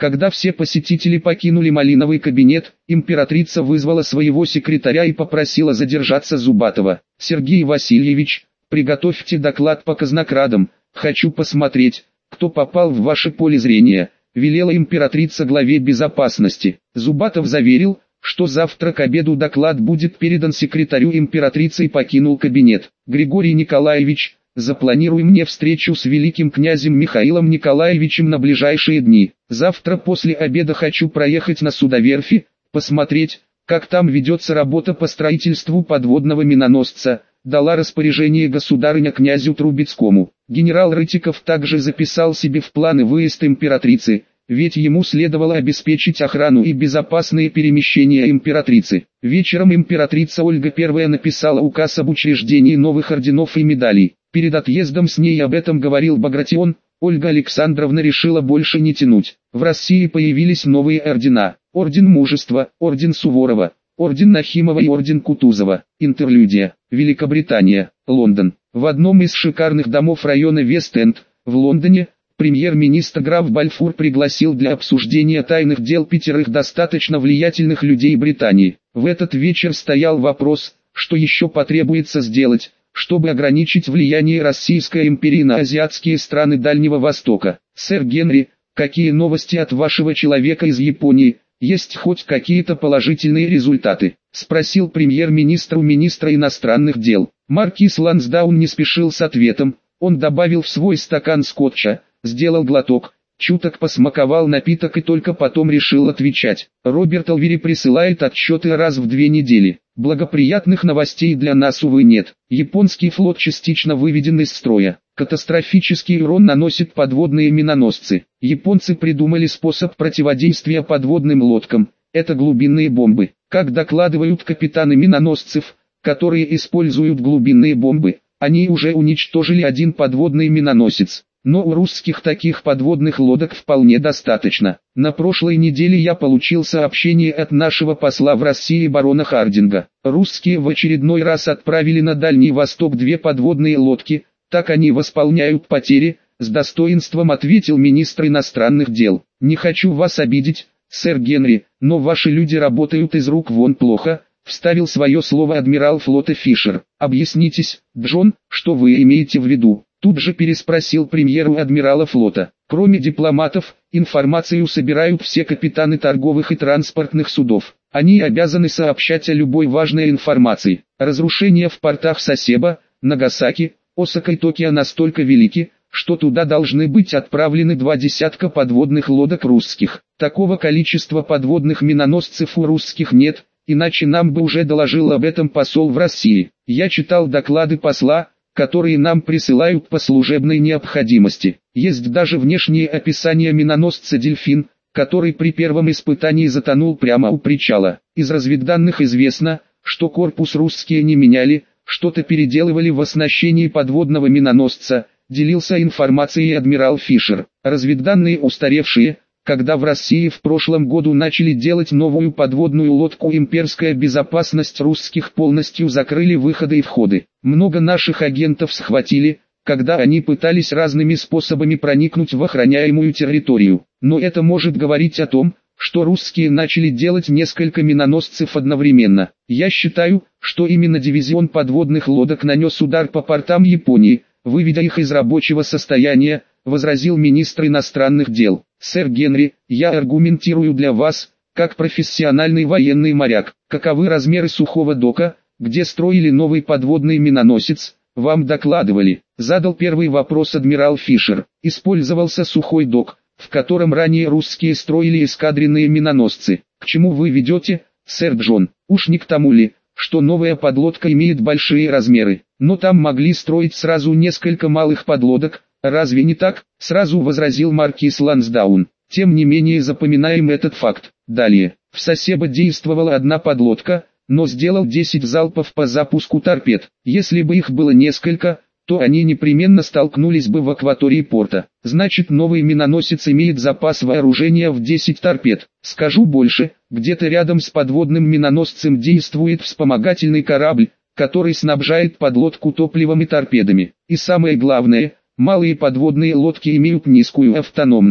Когда все посетители покинули малиновый кабинет, императрица вызвала своего секретаря и попросила задержаться Зубатова. «Сергей Васильевич, приготовьте доклад по казнокрадам, хочу посмотреть, кто попал в ваше поле зрения», велела императрица главе безопасности. Зубатов заверил, что завтра к обеду доклад будет передан секретарю императрицы и покинул кабинет. «Григорий Николаевич, запланируй мне встречу с великим князем Михаилом Николаевичем на ближайшие дни. Завтра после обеда хочу проехать на судоверфи, посмотреть, как там ведется работа по строительству подводного миноносца», дала распоряжение государыня князю Трубецкому. Генерал Рытиков также записал себе в планы выезд императрицы, ведь ему следовало обеспечить охрану и безопасные перемещения императрицы. Вечером императрица Ольга I написала указ об учреждении новых орденов и медалей. Перед отъездом с ней об этом говорил Багратион. Ольга Александровна решила больше не тянуть. В России появились новые ордена: Орден Мужества, Орден Суворова, Орден Нахимова и Орден Кутузова. Интерлюдия. Великобритания, Лондон. В одном из шикарных домов района Вест-Энд, в Лондоне, премьер-министр граф Бальфур пригласил для обсуждения тайных дел 5 достаточно влиятельных людей Британии. В этот вечер стоял вопрос, что еще потребуется сделать, чтобы ограничить влияние Российской империи на азиатские страны Дальнего Востока. «Сэр Генри, какие новости от вашего человека из Японии? Есть хоть какие-то положительные результаты?» — спросил премьер-министр у министра иностранных дел. Маркиз Лансдаун не спешил с ответом. Он добавил в свой стакан скотча, сделал глоток, чуток посмаковал напиток и только потом решил отвечать. «Роберт Алвери присылает отчеты раз в 2 недели. Благоприятных новостей для нас, увы, нет. Японский флот частично выведен из строя. Катастрофический урон наносят подводные миноносцы. Японцы придумали способ противодействия подводным лодкам. Это глубинные бомбы. Как докладывают капитаны миноносцев, которые используют глубинные бомбы, они уже уничтожили 1 подводный миноносец. Но у русских таких подводных лодок вполне достаточно. На прошлой неделе я получил сообщение от нашего посла в России барона Хардинга. Русские в очередной раз отправили на Дальний Восток 2 подводные лодки, так они восполняют потери, с достоинством ответил министр иностранных дел. «Не хочу вас обидеть, сэр Генри, но ваши люди работают из рук вон плохо», вставил свое слово адмирал флота Фишер. «Объяснитесь, Джон, что вы имеете в виду?» Тут же переспросил премьер у адмирала флота. «Кроме дипломатов, информацию собирают все капитаны торговых и транспортных судов. Они обязаны сообщать о любой важной информации. Разрушения в портах Сасебо, Нагасаки, Осака и Токио настолько велики, что туда должны быть отправлены 2 десятка подводных лодок русских. Такого количества подводных миноносцев у русских нет, иначе нам бы уже доложил об этом посол в России. Я читал доклады посла, которые нам присылают по служебной необходимости. Есть даже внешнее описание миноносца «Дельфин», который при первом испытании затонул прямо у причала. Из разведданных известно, что корпус русские не меняли, что-то переделывали в оснащении подводного миноносца, делился информацией адмирал Фишер. Разведданные устаревшие. Когда в России в прошлом году начали делать новую подводную лодку, имперская безопасность русских полностью закрыли выходы и входы. Много наших агентов схватили, когда они пытались разными способами проникнуть в охраняемую территорию. Но это может говорить о том, что русские начали делать несколько миноносцев одновременно. Я считаю, что именно дивизион подводных лодок нанес удар по портам Японии, выведя их из рабочего состояния, возразил министр иностранных дел. «Сэр Генри, я аргументирую для вас, как профессиональный военный моряк, каковы размеры сухого дока, где строили новый подводный миноносец, вам докладывали». Задал первый вопрос адмирал Фишер. Использовался сухой док, в котором ранее русские строили эскадренные миноносцы. К чему вы ведете, сэр Джон? Уж не к тому ли, что новая подлодка имеет большие размеры, но там могли строить сразу несколько малых подлодок. «Разве не так?» — сразу возразил маркиз Лансдаун. «Тем не менее запоминаем этот факт. Далее. В Сасебо действовала 1 подлодка, но сделал 10 залпов по запуску торпед. Если бы их было несколько, то они непременно столкнулись бы в акватории порта. Значит, новый миноносец имеет запас вооружения в 10 торпед. Скажу больше, где-то рядом с подводным миноносцем действует вспомогательный корабль, который снабжает подлодку топливом и торпедами. И самое главное — малые подводные лодки имеют низкую автономность.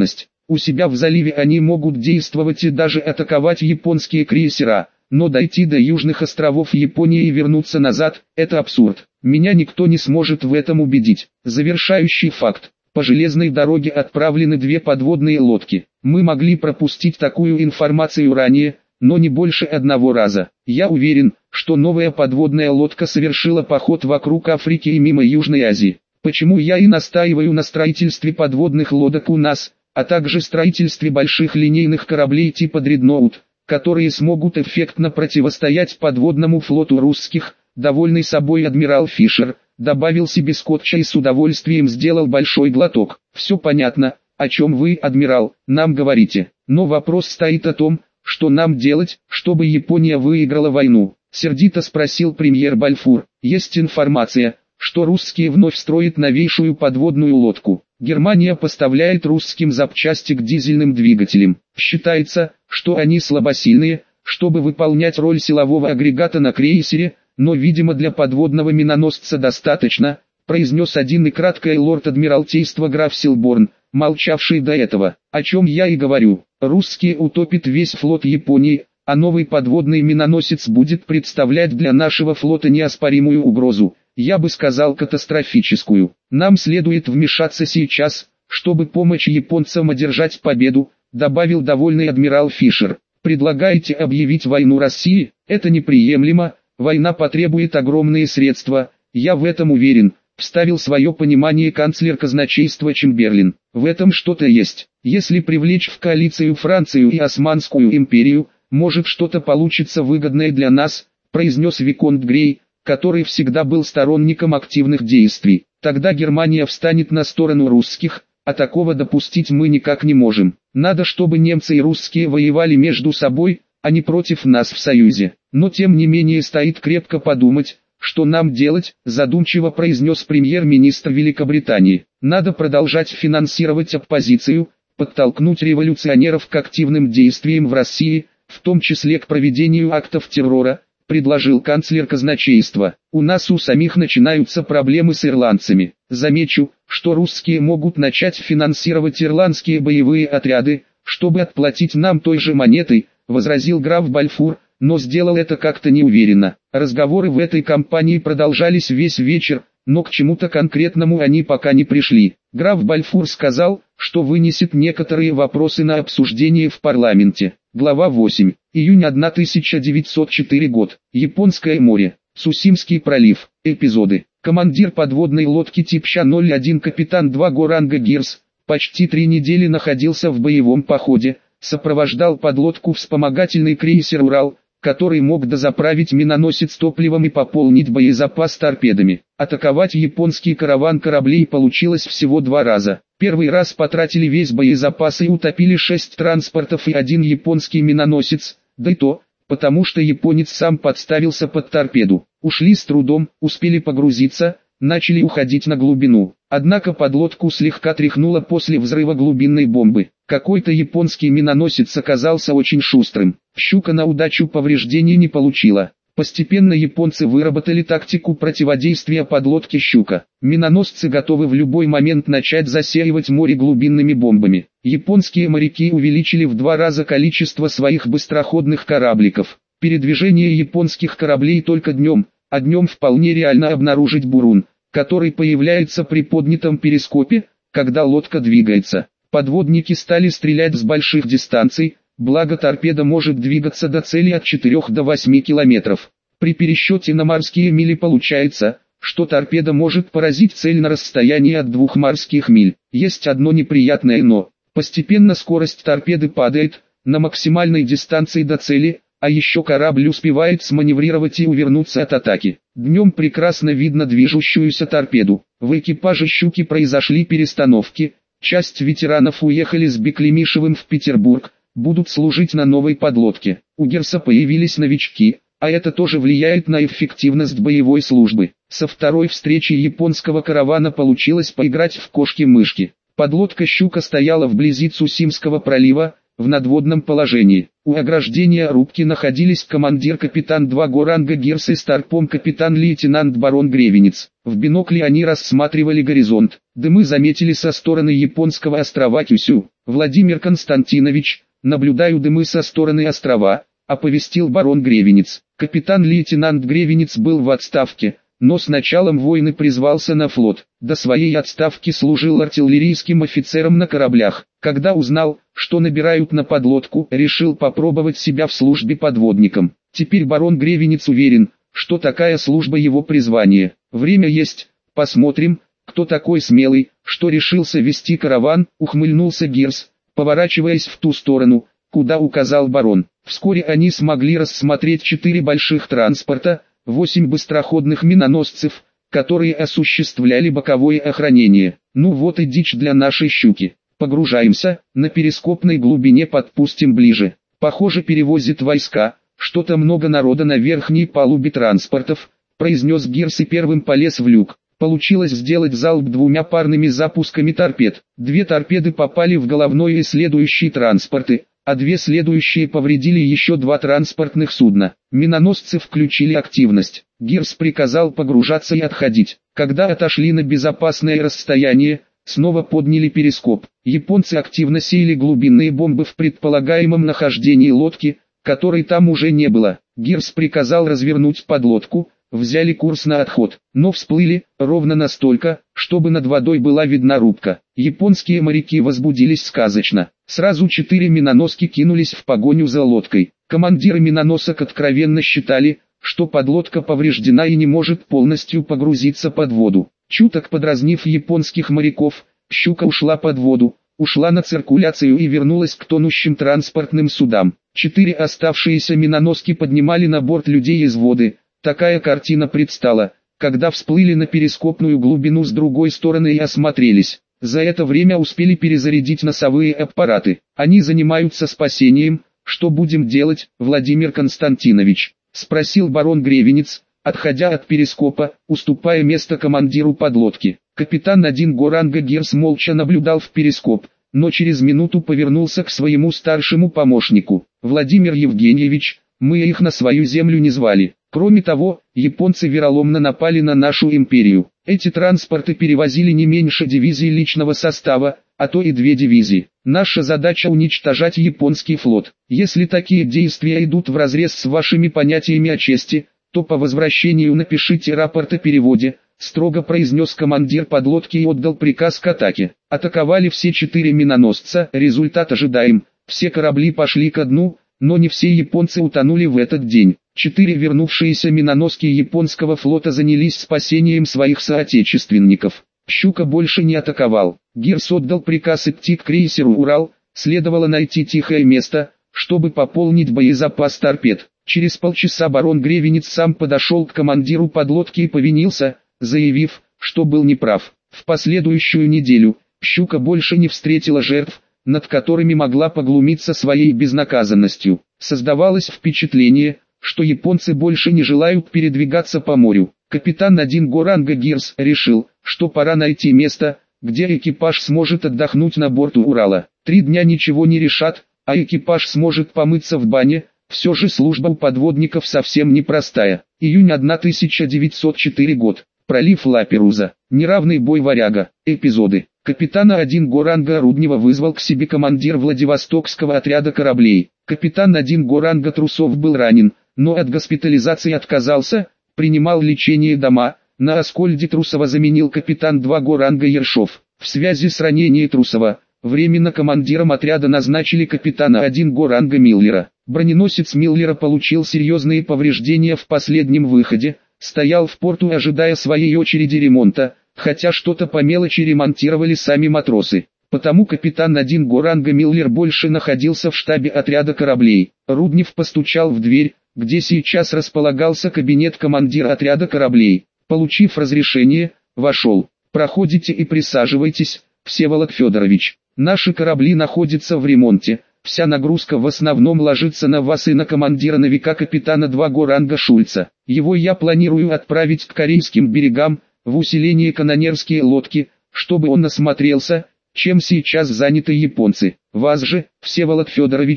У себя в заливе они могут действовать и даже атаковать японские крейсера, но дойти до южных островов Японии и вернуться назад – это абсурд. Меня никто не сможет в этом убедить. Завершающий факт. По железной дороге отправлены 2 подводные лодки. Мы могли пропустить такую информацию ранее, но не больше 1 раза. Я уверен, что новая подводная лодка совершила поход вокруг Африки и мимо Южной Азии. Почему я и настаиваю на строительстве подводных лодок у нас, а также строительстве больших линейных кораблей типа «Дредноут», которые смогут эффектно противостоять подводному флоту русских, довольный собой адмирал Фишер, добавил себе скотча и с удовольствием сделал большой глоток. Все понятно, о чем вы, адмирал, нам говорите. Но вопрос стоит о том, что нам делать, чтобы Япония выиграла войну? Сердито спросил премьер Бальфур. Есть информация, что русские вновь строят новейшую подводную лодку. Германия поставляет русским запчасти к дизельным двигателям. Считается, что они слабосильные, чтобы выполнять роль силового агрегата на крейсере, но видимо для подводного миноносца достаточно, произнес один и краткое лорд Адмиралтейства граф Силборн, молчавший до этого. О чем я и говорю. Русские утопят весь флот Японии, а новый подводный миноносец будет представлять для нашего флота неоспоримую угрозу, я бы сказал катастрофическую. Нам следует вмешаться сейчас, чтобы помочь японцам одержать победу, добавил довольный адмирал Фишер. Предлагаете объявить войну России? Это неприемлемо, война потребует огромные средства, я в этом уверен, вставил свое понимание канцлер казначейства Чемберлен. В этом что-то есть. Если привлечь в коалицию Францию и Османскую империю, может что-то получится выгодное для нас, произнес Виконт Грей, который всегда был сторонником активных действий. Тогда Германия встанет на сторону русских, а такого допустить мы никак не можем. Надо, чтобы немцы и русские воевали между собой, а не против нас в союзе. Но тем не менее стоит крепко подумать, что нам делать, задумчиво произнес премьер-министр Великобритании. Надо продолжать финансировать оппозицию, подтолкнуть революционеров к активным действиям в России, в том числе к проведению актов террора, предложил канцлер казначейства. У нас у самих начинаются проблемы с ирландцами. Замечу, что русские могут начать финансировать ирландские боевые отряды, чтобы отплатить нам той же монетой, возразил граф Бальфур, но сделал это как-то неуверенно. Разговоры в этой кампании продолжались весь вечер, но к чему-то конкретному они пока не пришли. Граф Бальфур сказал, что вынесет некоторые вопросы на обсуждение в парламенте. Глава 8. Июнь 1904 год. Японское море. Цусимский пролив. Эпизоды. Командир подводной лодки тип Ща-01 капитан 2 Горанга Гирс, почти 3 недели находился в боевом походе, сопровождал подлодку вспомогательный крейсер «Урал», который мог дозаправить миноносец топливом и пополнить боезапас торпедами. Атаковать японский караван кораблей получилось всего 2 раза. Первый раз потратили весь боезапас и утопили 6 транспортов и 1 японский миноносец, да и то, потому что японец сам подставился под торпеду. Ушли с трудом, успели погрузиться, начали уходить на глубину. Однако подлодку слегка тряхнуло после взрыва глубинной бомбы. Какой-то японский миноносец оказался очень шустрым. «Щука» на удачу повреждений не получила. Постепенно японцы выработали тактику противодействия подлодке «Щука». Миноносцы готовы в любой момент начать засеивать море глубинными бомбами. Японские моряки увеличили в 2 раза количество своих быстроходных корабликов. Передвижение японских кораблей только днем, а днем вполне реально обнаружить бурун, который появляется при поднятом перископе, когда лодка двигается. Подводники стали стрелять с больших дистанций, благо торпеда может двигаться до цели от 4 до 8 километров. При пересчете на морские мили получается, что торпеда может поразить цель на расстоянии от 2 морских миль. Есть одно неприятное но. Постепенно скорость торпеды падает, на максимальной дистанции до цели, а еще корабль успевает сманеврировать и увернуться от атаки. Днем прекрасно видно движущуюся торпеду. В экипаже «Щуки» произошли перестановки. Часть ветеранов уехали с Беклемишевым в Петербург, будут служить на новой подлодке. У Гирса появились новички, а это тоже влияет на эффективность боевой службы. Со второй встречи японского каравана получилось поиграть в кошки-мышки. Подлодка «Щука» стояла вблизи Цусимского пролива, в надводном положении. У ограждения рубки находились командир-капитан 2 ранга Гирс и старпом капитан-лейтенант барон Гревенец. В бинокле они рассматривали горизонт. Дымы заметили со стороны японского острова Кюсю. «Владимир Константинович, наблюдаю дымы со стороны острова», — оповестил барон Гревенец. Капитан-лейтенант Гревенец был в отставке, но с началом войны призвался на флот. До своей отставки служил артиллерийским офицером на кораблях. Когда узнал, что набирают на подлодку, решил попробовать себя в службе подводником. Теперь барон Гревенец уверен, что такая служба его призвание. Время есть, посмотрим, кто такой смелый, что решился вести караван, ухмыльнулся Гирс, поворачиваясь в ту сторону, куда указал барон. Вскоре они смогли рассмотреть 4 больших транспорта, 8 быстроходных миноносцев, которые осуществляли боковое охранение. Ну вот и дичь для нашей щуки. Погружаемся, на перископной глубине подпустим ближе. Похоже, перевозит войска, что-то много народа на верхней палубе транспортов, произнес Гирс и первым полез в люк. Получилось сделать залп 2 парными запусками торпед. 2 торпеды попали в головной и следующие транспорты, а 2 следующие повредили еще 2 транспортных судна. Миноносцы включили активность. Гирс приказал погружаться и отходить. Когда отошли на безопасное расстояние, снова подняли перископ. Японцы активно сеяли глубинные бомбы в предполагаемом нахождении лодки, которой там уже не было. Гирс приказал развернуть подлодку, взяли курс на отход, но всплыли, ровно настолько, чтобы над водой была видна рубка. Японские моряки возбудились сказочно. Сразу 4 миноноски кинулись в погоню за лодкой. Командиры миноносок откровенно считали, что подлодка повреждена и не может полностью погрузиться под воду. Чуток подразнив японских моряков, щука ушла под воду, ушла на циркуляцию и вернулась к тонущим транспортным судам. 4 оставшиеся миноноски поднимали на борт людей из воды. Такая картина предстала, когда всплыли на перископную глубину с другой стороны и осмотрелись. За это время успели перезарядить носовые аппараты. Они занимаются спасением. Что будем делать, Владимир Константинович? Спросил барон Гревенец, отходя от перископа, уступая место командиру подлодки. Капитан 1 ранга Гирс молча наблюдал в перископ, но через минуту повернулся к своему старшему помощнику. Владимир Евгеньевич, мы их на свою землю не звали. Кроме того, японцы вероломно напали на нашу империю. Эти транспорты перевозили не меньше дивизии личного состава, а то и 2 дивизии. Наша задача уничтожать японский флот. Если такие действия идут вразрез с вашими понятиями о чести, то по возвращению напишите рапорт о переводе, строго произнес командир подлодки и отдал приказ к атаке. Атаковали все 4 миноносца, результат ожидаем, все корабли пошли ко дну, но не все японцы утонули в этот день. 4 вернувшиеся миноноски японского флота занялись спасением своих соотечественников. Щука больше не атаковал. Гирс отдал приказ идти к крейсеру «Урал», следовало найти тихое место, чтобы пополнить боезапас торпед. Через полчаса барон Гревенец сам подошел к командиру подлодки и повинился, заявив, что был неправ. В последующую неделю, щука больше не встретила жертв, над которыми могла поглумиться своей безнаказанностью. Создавалось впечатление, что японцы больше не желают передвигаться по морю. Капитан 1 ранга Гирс решил, что пора найти место, где экипаж сможет отдохнуть на борту Урала. 3 дня ничего не решат, а экипаж сможет помыться в бане. Все же служба у подводников совсем непростая. Июнь 1904 год. Пролив Ла-Перуза. Неравный бой «Варяга». Эпизоды. Капитана 1 ранга Руднева вызвал к себе командир Владивостокского отряда кораблей. Капитан 1 ранга Трусов был ранен, но от госпитализации отказался, принимал лечение дома. На Аскольде Трусова заменил капитан 2 ранга Ершов. В связи с ранением Трусова, временно командиром отряда назначили капитана 1 ранга Миллера. Броненосец Миллера получил серьезные повреждения в последнем выходе, стоял в порту ожидая своей очереди ремонта, хотя что-то по мелочи ремонтировали сами матросы. Потому капитан 1 ранга Миллер больше находился в штабе отряда кораблей. Руднев постучал в дверь, где сейчас располагался кабинет командира отряда кораблей. Получив разрешение, вошел. «Проходите и присаживайтесь, Всеволод Федорович. Наши корабли находятся в ремонте. Вся нагрузка в основном ложится на вас и на командира новика капитана 2 ранга Шульца. Его я планирую отправить к корейским берегам, в усиление канонерские лодки, чтобы он осмотрелся, чем сейчас заняты японцы. Вас же, Всеволод Федорович,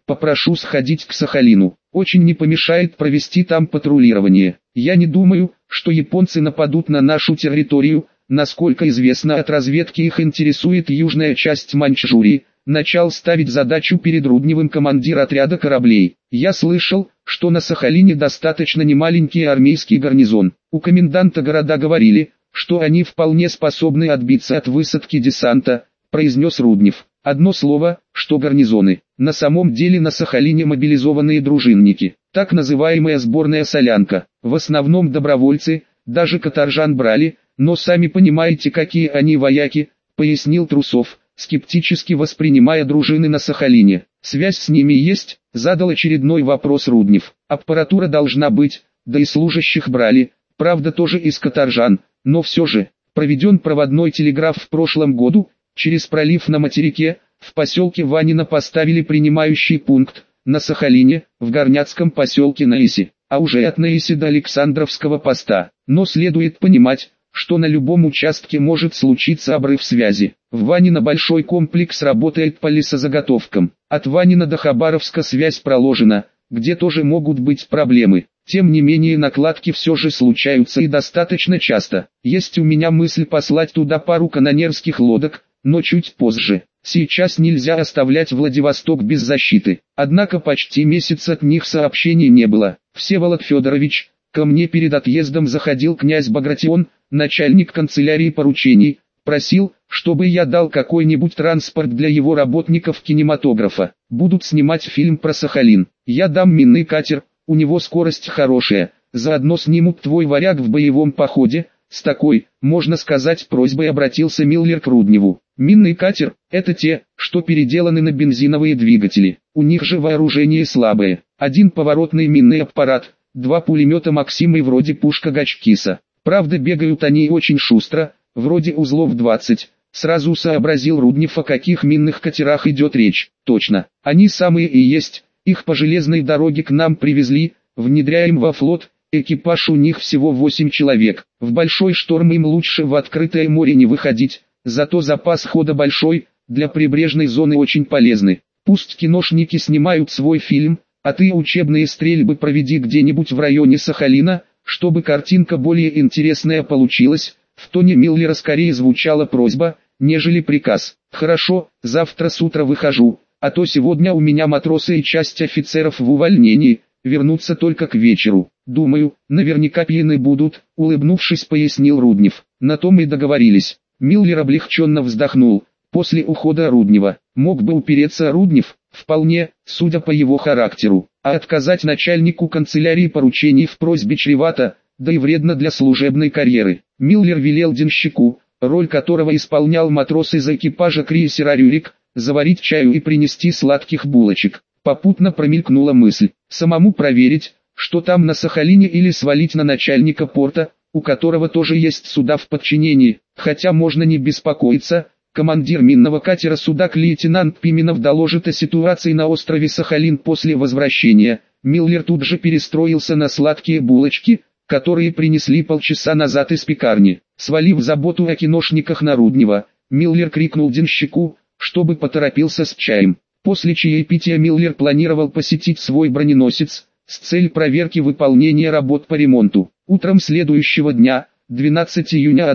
Попрошу сходить к Сахалину. Очень не помешает провести там патрулирование. Я не думаю, что японцы нападут на нашу территорию. Насколько известно от разведки, их интересует южная часть Маньчжурии. Начал ставить задачу перед Рудневым командир отряда кораблей. Я слышал, что на Сахалине достаточно немаленький армейский гарнизон. У коменданта города говорили, что они вполне способны отбиться от высадки десанта, произнес Руднев. Одно слово, что гарнизоны. На самом деле на Сахалине мобилизованные дружинники, так называемая сборная солянка. В основном добровольцы, даже каторжан брали, но сами понимаете, какие они вояки, пояснил Трусов, скептически воспринимая дружины на Сахалине. Связь с ними есть, задал очередной вопрос Руднев. Аппаратура должна быть, да и служащих брали, правда тоже из каторжан, но все же, проведен проводной телеграф в прошлом году, через пролив на материке, в поселке Ванино поставили принимающий пункт, на Сахалине, в горняцком поселке Наиси, а уже от Наиси до Александровского поста. Но следует понимать, что на любом участке может случиться обрыв связи. В Ванино большой комплекс работает по лесозаготовкам. От Ванино до Хабаровска связь проложена, где тоже могут быть проблемы. Тем не менее накладки все же случаются и достаточно часто. Есть у меня мысль послать туда пару канонерских лодок, но чуть позже. Сейчас нельзя оставлять Владивосток без защиты. Однако почти месяц от них сообщений не было. Всеволод Федорович, ко мне перед отъездом заходил князь Багратион, начальник канцелярии поручений, просил, чтобы я дал какой-нибудь транспорт для его работников кинематографа. Будут снимать фильм про Сахалин. Я дам минный катер, у него скорость хорошая, заодно снимут твой варяг в боевом походе. С такой, можно сказать, просьбой обратился Миллер к Рудневу. Минный катер – это те, что переделаны на бензиновые двигатели. У них же вооружение слабое. Один поворотный минный аппарат, 2 пулемета Максима и вроде пушка Гачкиса. Правда, бегают они очень шустро, вроде узлов 20. Сразу сообразил Руднев, о каких минных катерах идет речь. Точно, они самые и есть. Их по железной дороге к нам привезли, внедряем во флот. Экипаж у них всего 8 человек. В большой шторм им лучше в открытое море не выходить, зато запас хода большой, для прибрежной зоны очень полезны. Пусть киношники снимают свой фильм, а ты учебные стрельбы проведи где-нибудь в районе Сахалина, чтобы картинка более интересная получилась. В тоне Миллера скорее звучала просьба, нежели приказ. Хорошо, завтра с утра выхожу, а то сегодня у меня матросы и часть офицеров в увольнении, вернутся только к вечеру. Думаю, наверняка пьяны будут, улыбнувшись, пояснил Руднев. На том и договорились. Миллер облегченно вздохнул. После ухода Руднева, мог бы упереться Руднев, вполне, судя по его характеру, а отказать начальнику канцелярии поручений в просьбе чревато, да и вредно для служебной карьеры. Миллер велел денщику, роль которого исполнял матрос из экипажа крейсера «Рюрик», заварить чаю и принести сладких булочек. Попутно промелькнула мысль, самому проверить, что там на Сахалине, или свалить на начальника порта, у которого тоже есть суда в подчинении, хотя можно не беспокоиться. Командир минного катера «Судак» лейтенант Пименов доложит о ситуации на острове Сахалин после возвращения. Миллер тут же перестроился на сладкие булочки, которые принесли полчаса назад из пекарни. Свалив заботу о киношниках на Руднева, Миллер крикнул денщику, чтобы поторопился с чаем. После чаепития Миллер планировал посетить свой броненосец, с целью проверки выполнения работ по ремонту. Утром следующего дня, 12 июня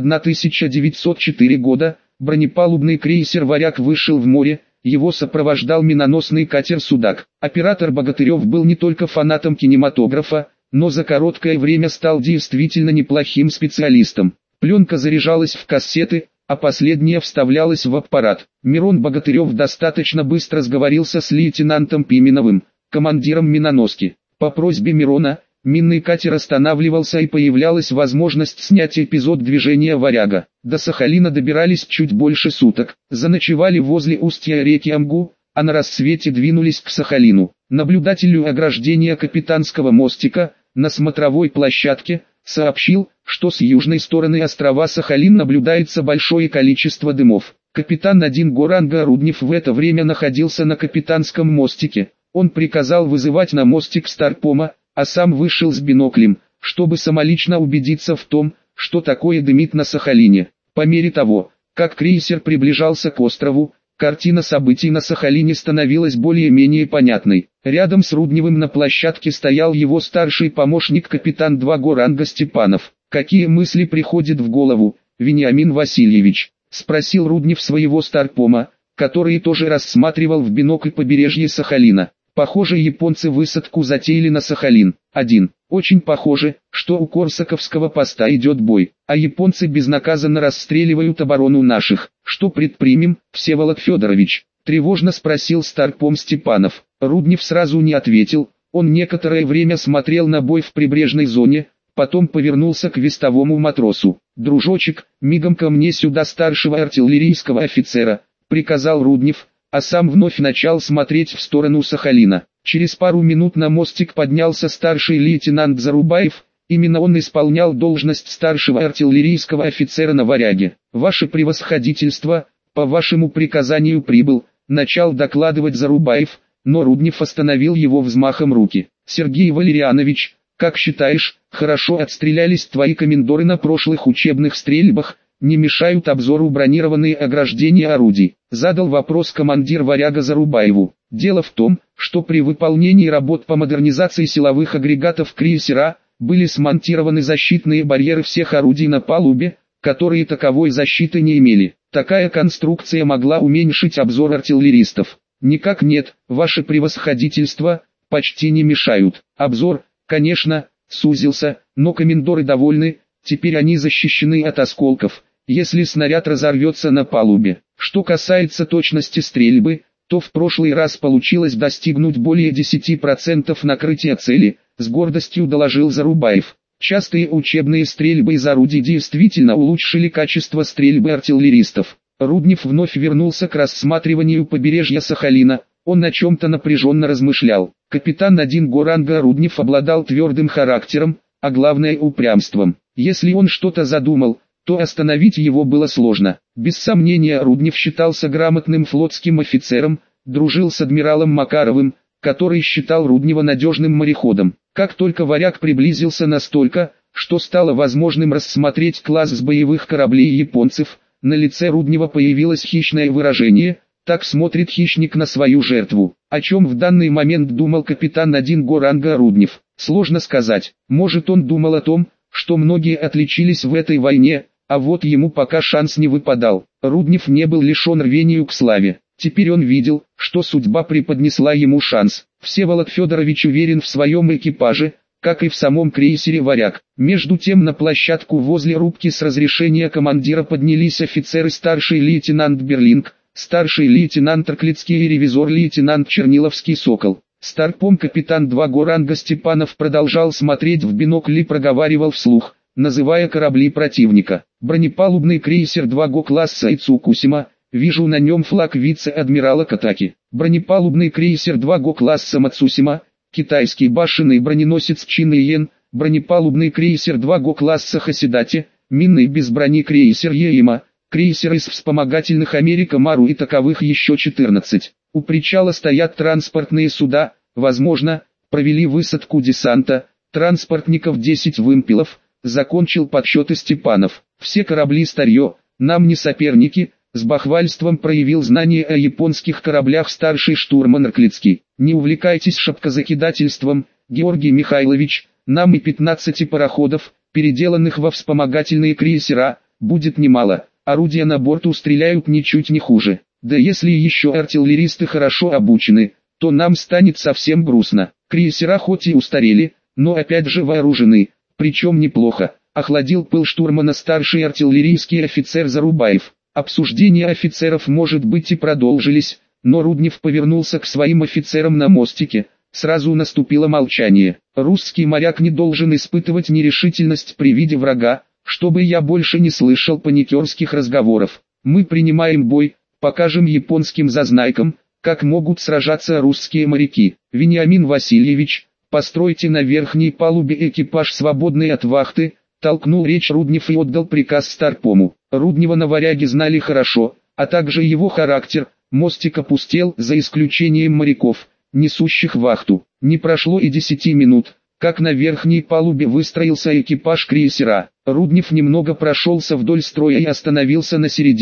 1904 года, бронепалубный крейсер «Варяг» вышел в море, его сопровождал миноносный катер «Судак». Оператор Богатырев был не только фанатом кинематографа, но за короткое время стал действительно неплохим специалистом. Пленка заряжалась в кассеты, а последняя вставлялась в аппарат. Мирон Богатырев достаточно быстро сговорился с лейтенантом Пименовым, командиром миноноски. По просьбе Мирона, минный катер останавливался и появлялась возможность снять эпизод движения «Варяга». До Сахалина добирались чуть больше суток, заночевали возле устья реки Амгу, а на рассвете двинулись к Сахалину. Наблюдателю ограждения капитанского мостика, на смотровой площадке, сообщил, что с южной стороны острова Сахалин наблюдается большое количество дымов. Капитан 1 Горанга Руднев в это время находился на капитанском мостике. Он приказал вызывать на мостик Старпома, а сам вышел с биноклем, чтобы самолично убедиться в том, что такое дымит на Сахалине. По мере того, как крейсер приближался к острову, Картина событий на Сахалине становилась более-менее понятной. Рядом с Рудневым на площадке стоял его старший помощник капитан 2 ранга Степанов. «Какие мысли приходят в голову, Вениамин Васильевич?» – спросил Руднев своего старпома, который тоже рассматривал в бинокль побережье Сахалина. «Похоже, японцы высадку затеяли на Сахалин. 1. Очень похоже, что у Корсаковского поста идет бой, а японцы безнаказанно расстреливают оборону наших. Что предпримем, Всеволод Федорович?» – тревожно спросил старпом Степанов. Руднев сразу не ответил, он некоторое время смотрел на бой в прибрежной зоне, потом повернулся к вестовому матросу. «Дружочек, мигом ко мне сюда старшего артиллерийского офицера», – приказал Руднев, а сам вновь начал смотреть в сторону Сахалина. Через пару минут на мостик поднялся старший лейтенант Зарубаев, именно он исполнял должность старшего артиллерийского офицера на Варяге. «Ваше превосходительство, по вашему приказанию прибыл», – начал докладывать Зарубаев, но Руднев остановил его взмахом руки. «Сергей Валерьянович, как считаешь, хорошо отстрелялись твои комендоры на прошлых учебных стрельбах? Не мешают обзору бронированные ограждения орудий?» – задал вопрос командир Варяга Зарубаеву. «Дело в том, что при выполнении работ по модернизации силовых агрегатов крейсера были смонтированы защитные барьеры всех орудий на палубе, которые таковой защиты не имели. Такая конструкция могла уменьшить обзор артиллеристов». «Никак нет, ваше превосходительство, почти не мешают. Обзор, конечно, сузился, но комендоры довольны, теперь они защищены от осколков, если снаряд разорвется на палубе. Что касается точности стрельбы, то в прошлый раз получилось достигнуть более 10% накрытия цели», – с гордостью доложил Зарубаев. Частые учебные стрельбы из орудий действительно улучшили качество стрельбы артиллеристов. Руднев вновь вернулся к рассматриванию побережья Сахалина. Он о чем-то напряженно размышлял. Капитан 1 ранга Руднев обладал твердым характером, а главное упрямством. Если он что-то задумал, то остановить его было сложно. Без сомнения, Руднев считался грамотным флотским офицером, дружил с адмиралом Макаровым, который считал Руднева надежным мореходом. Как только Варяг приблизился настолько, что стало возможным рассмотреть класс с боевых кораблей японцев, на лице Руднева появилось хищное выражение: «Так смотрит хищник на свою жертву». О чем в данный момент думал капитан 1 ранга Руднев, сложно сказать. Может, он думал о том, что многие отличились в этой войне, а вот ему пока шанс не выпадал. Руднев не был лишен рвению к славе. Теперь он видел, что судьба преподнесла ему шанс. Всеволод Федорович уверен в своем экипаже, как и в самом крейсере «Варяг». Между тем на площадку возле рубки с разрешения командира поднялись офицеры: старший лейтенант Берлинг, старший лейтенант Арклицкий и ревизор лейтенант Черниловский Сокол. Старпом капитан 2 ранга Степанов продолжал смотреть в бинокль и проговаривал вслух, называя корабли противника. «Бронепалубный крейсер 2 класса Ицукусима, вижу на нем флаг вице-адмирала Катаки. Бронепалубный крейсер 2 класса Мацусима, китайский башенный броненосец Чин Иен, бронепалубный крейсер 2 класса Хасидати, минный без брони крейсер Еима, крейсер из вспомогательных Америка Мару и таковых еще 14. У причала стоят транспортные суда, возможно, провели высадку десанта, транспортников 10 вымпелов», – закончил подсчеты Степанов. «Все корабли старье, нам не соперники», – с бахвальством проявил знание о японских кораблях старший штурман Арклицкий. «Не увлекайтесь шапкозакидательством, Георгий Михайлович, нам и 15 пароходов, переделанных во вспомогательные крейсера, будет немало, орудия на борту стреляют ничуть не хуже. Да если еще артиллеристы хорошо обучены, то нам станет совсем грустно. Крейсера хоть и устарели, но опять же вооружены, причем неплохо», – охладил пыл штурмана старший артиллерийский офицер Зарубаев. Обсуждения офицеров, может быть, и продолжились, но Руднев повернулся к своим офицерам на мостике. Сразу наступило молчание. «Русский моряк не должен испытывать нерешительность при виде врага, чтобы я больше не слышал паникерских разговоров. Мы принимаем бой, покажем японским зазнайкам, как могут сражаться русские моряки. Вениамин Васильевич, постройте на верхней палубе экипаж, свободный от вахты», – толкнул речь Руднев и отдал приказ старпому. Руднева на Варяге знали хорошо, а также его характер. Мостик опустел, за исключением моряков, несущих вахту. Не прошло и 10 минут, как на верхней палубе выстроился экипаж крейсера. Руднев немного прошелся вдоль строя и остановился на середине.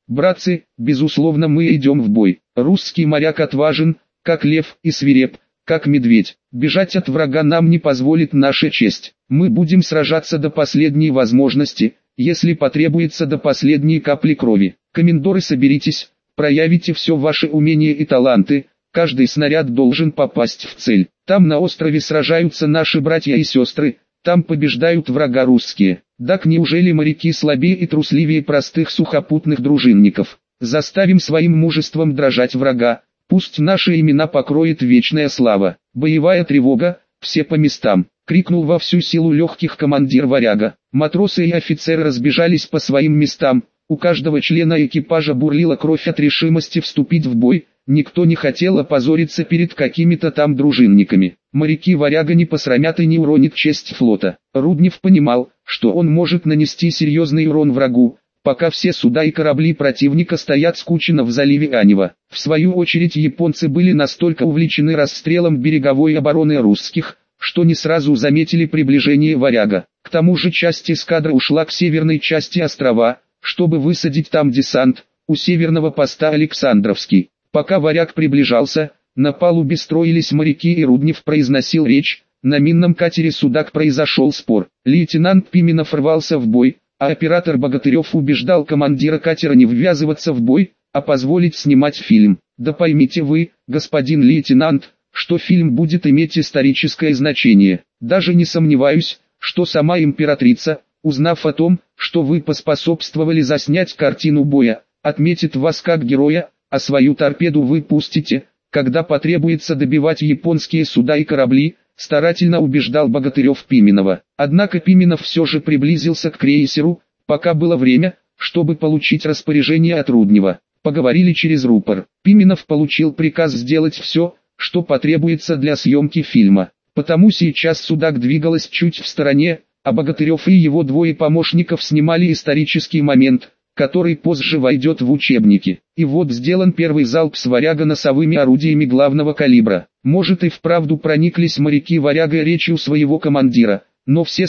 Братцы, безусловно мы идем в бой. Русский моряк отважен, как лев, и свиреп, как медведь. Бежать от врага нам не позволит наша честь. Мы будем сражаться до последней возможности, если потребуется до последней капли крови. Комендоры, соберитесь, проявите все ваши умения и таланты, каждый снаряд должен попасть в цель. Там на острове сражаются наши братья и сестры, там побеждают врага русские. Так неужели моряки слабее и трусливее простых сухопутных дружинников? Заставим своим мужеством дрожать врага, пусть наши имена покроет вечная слава. Боевая тревога, все по местам, крикнул во всю силу легких командир «Варяга». Матросы и офицеры разбежались по своим местам, у каждого члена экипажа бурлила кровь от решимости вступить в бой, никто не хотел опозориться перед какими-то там дружинниками. Моряки «Варяга» не посрамят и не уронят честь флота. Руднев понимал, что он может нанести серьезный урон врагу, пока все суда и корабли противника стоят скучно в заливе Анева. В свою очередь японцы были настолько увлечены расстрелом береговой обороны русских, что не сразу заметили приближение «Варяга». К тому же часть эскадры ушла к северной части острова, чтобы высадить там десант, у северного поста Александровский. Пока «Варяг» приближался, на палубе строились моряки и Руднев произносил речь. На минном катере «Судак» произошел спор. Лейтенант Пименов рвался в бой, а оператор Богатырев убеждал командира катера не ввязываться в бой, а позволить снимать фильм. Да поймите вы, господин лейтенант, что фильм будет иметь историческое значение. Даже не сомневаюсь, что сама императрица, узнав о том, что вы поспособствовали заснять картину боя, отметит вас как героя, а свою торпеду вы пустите, когда потребуется добивать японские суда и корабли, старательно убеждал Богатырев Пименова. Однако Пименов все же приблизился к крейсеру, пока было время, чтобы получить распоряжение от Руднева. Поговорили через рупор. Пименов получил приказ сделать все, что потребуется для съемки фильма. Потому сейчас «Судак» двигалась чуть в стороне, а Богатырев и его двое помощников снимали исторический момент, который позже войдет в учебники. И вот сделан первый залп с «Варяга» носовыми орудиями главного калибра. Может и вправду прониклись моряки «Варяга» речью своего командира, но все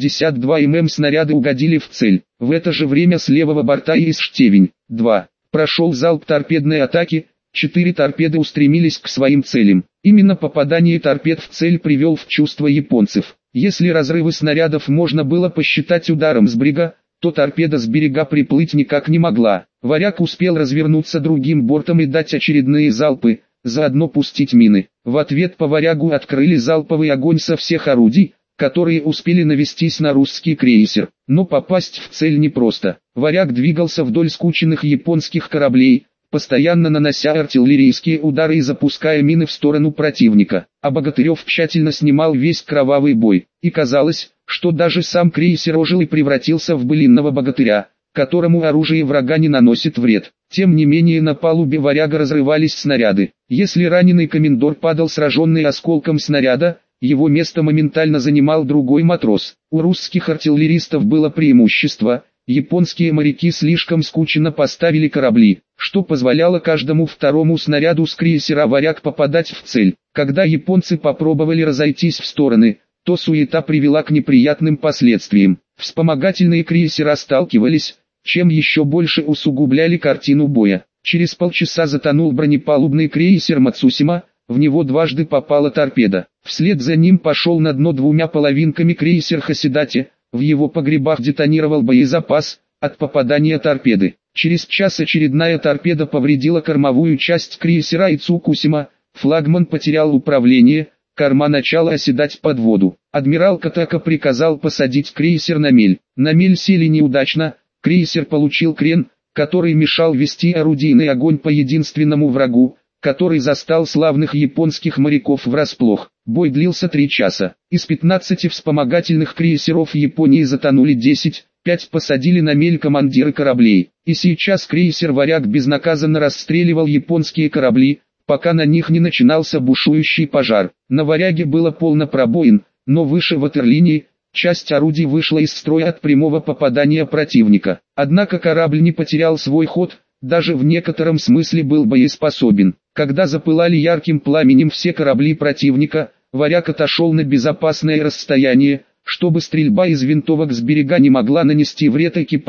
152 мм снаряды угодили в цель. В это же время с левого борта и из штевень 2 прошел залп торпедной атаки, 4 торпеды устремились к своим целям. Именно попадание торпед в цель привел в чувство японцев. Если разрывы снарядов можно было посчитать ударом с брега, то торпеда с берега приплыть никак не могла. «Варяг» успел развернуться другим бортом и дать очередные залпы, заодно пустить мины. В ответ по «Варягу» открыли залповый огонь со всех орудий, которые успели навестись на русский крейсер. Но попасть в цель непросто. «Варяг» двигался вдоль скученных японских кораблей, постоянно нанося артиллерийские удары и запуская мины в сторону противника. А Богатырев тщательно снимал весь кровавый бой. И казалось, что даже сам крейсер ожил и превратился в былинного богатыря, которому оружие врага не наносит вред. Тем не менее на палубе «Варяга» разрывались снаряды. Если раненый комендор падал сраженный осколком снаряда, его место моментально занимал другой матрос. У русских артиллеристов было преимущество. Японские моряки слишком скучно поставили корабли, что позволяло каждому второму снаряду с крейсера «Варяг» попадать в цель. Когда японцы попробовали разойтись в стороны, то суета привела к неприятным последствиям. Вспомогательные крейсера сталкивались, чем еще больше усугубляли картину боя. Через полчаса затонул бронепалубный крейсер «Мацусима», в него дважды попала торпеда. Вслед за ним пошел на дно двумя половинками крейсер «Хасидати», в его погребах детонировал боезапас от попадания торпеды. Через час очередная торпеда повредила кормовую часть крейсера «Ицукусима», флагман потерял управление, корма начала оседать под воду. Адмирал Катака приказал посадить крейсер на мель. На мель сели неудачно, крейсер получил крен, который мешал вести орудийный огонь по единственному врагу, который застал славных японских моряков врасплох. Бой длился 3 часа. Из 15 вспомогательных крейсеров Японии затонули 10, 5 посадили на мель командиры кораблей. И сейчас крейсер «Варяг» безнаказанно расстреливал японские корабли, пока на них не начинался бушующий пожар. На «Варяге» было полно пробоин, но выше ватерлинии, часть орудий вышла из строя от прямого попадания противника. Однако корабль не потерял свой ход, даже в некотором смысле был боеспособен. Когда запылали ярким пламенем все корабли противника, «Варяг» отошел на безопасное расстояние, чтобы стрельба из винтовок с берега не могла нанести вред экипажу,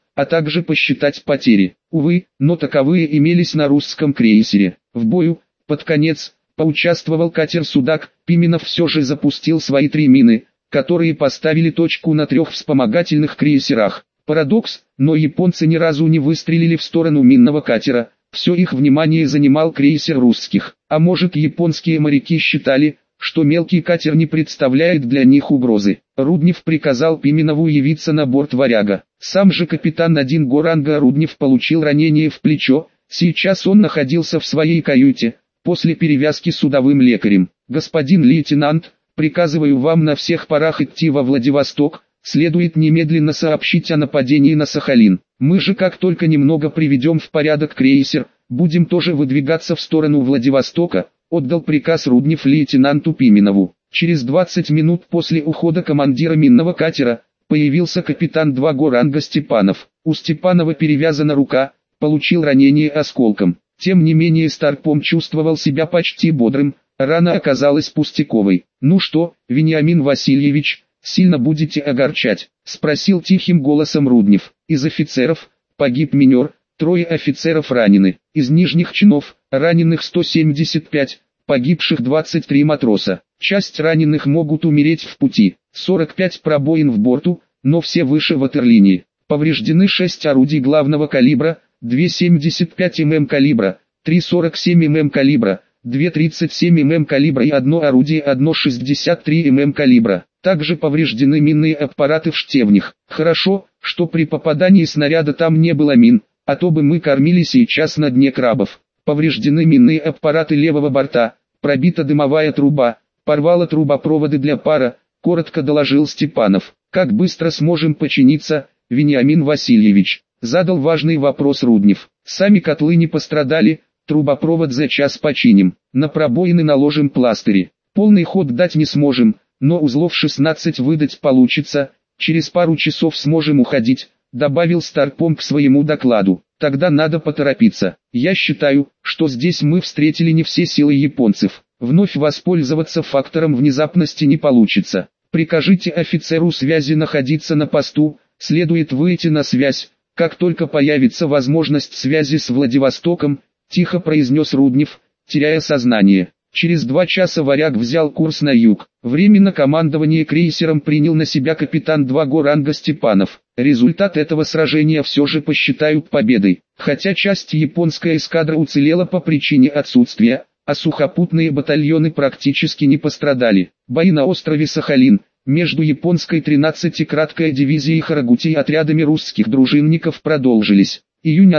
а также посчитать потери. Увы, но таковые имелись на русском крейсере. В бою, под конец, поучаствовал катер «Судак». Пименов все же запустил свои 3 мины, которые поставили точку на 3 вспомогательных крейсерах. Парадокс, но японцы ни разу не выстрелили в сторону минного катера, все их внимание занимал крейсер русских. А может, японские моряки считали, что мелкий катер не представляет для них угрозы. Руднев приказал Пименову явиться на борт «Варяга». Сам же капитан 1 ранга Руднев получил ранение в плечо, сейчас он находился в своей каюте, после перевязки судовым лекарем. «Господин лейтенант, приказываю вам на всех парах идти во Владивосток, следует немедленно сообщить о нападении на Сахалин. Мы же как только немного приведем в порядок крейсер, будем тоже выдвигаться в сторону Владивостока», отдал приказ Руднев лейтенанту Пименову. Через 20 минут после ухода командира минного катера, появился капитан 2 ранга Степанов. У Степанова перевязана рука, получил ранение осколком. Тем не менее Старпом чувствовал себя почти бодрым, рана оказалась пустяковой. «Ну что, Вениамин Васильевич, сильно будете огорчать?» — спросил тихим голосом Руднев. «Из офицеров погиб минер, 3 офицеров ранены. Из нижних чинов раненых 175, погибших 23 матроса. Часть раненых могут умереть в пути. 45 пробоин в борту, но все выше ватерлинии. Повреждены 6 орудий главного калибра, 2,75 мм калибра, 3,47 мм калибра, 2,37 мм калибра и одно орудие 1,63 мм калибра. Также повреждены минные аппараты в штевнях. Хорошо, что при попадании снаряда там не было мин, а то бы мы кормили сейчас на дне крабов. Повреждены минные аппараты левого борта, пробита дымовая труба, порвала трубопроводы для пара», — коротко доложил Степанов. «Как быстро сможем починиться, Вениамин Васильевич?» — задал важный вопрос Руднев. «Сами котлы не пострадали, трубопровод за час починим, на пробоины наложим пластыри. Полный ход дать не сможем, но узлов 16 выдать получится, через пару часов сможем уходить», — добавил Старпом к своему докладу. «Тогда надо поторопиться. Я считаю, что здесь мы встретили не все силы японцев. Вновь воспользоваться фактором внезапности не получится. Прикажите офицеру связи находиться на посту, следует выйти на связь, как только появится возможность связи с Владивостоком», — тихо произнес Руднев, теряя сознание. Через 2 часа «Варяг» взял курс на юг. Временно командование крейсером принял на себя капитан 2 ранга Степанов. Результат этого сражения все же посчитают победой. Хотя часть японской эскадры уцелела по причине отсутствия, а сухопутные батальоны практически не пострадали. Бои на острове Сахалин между японской 13-краткой дивизией Харагути и отрядами русских дружинников продолжились. Июнь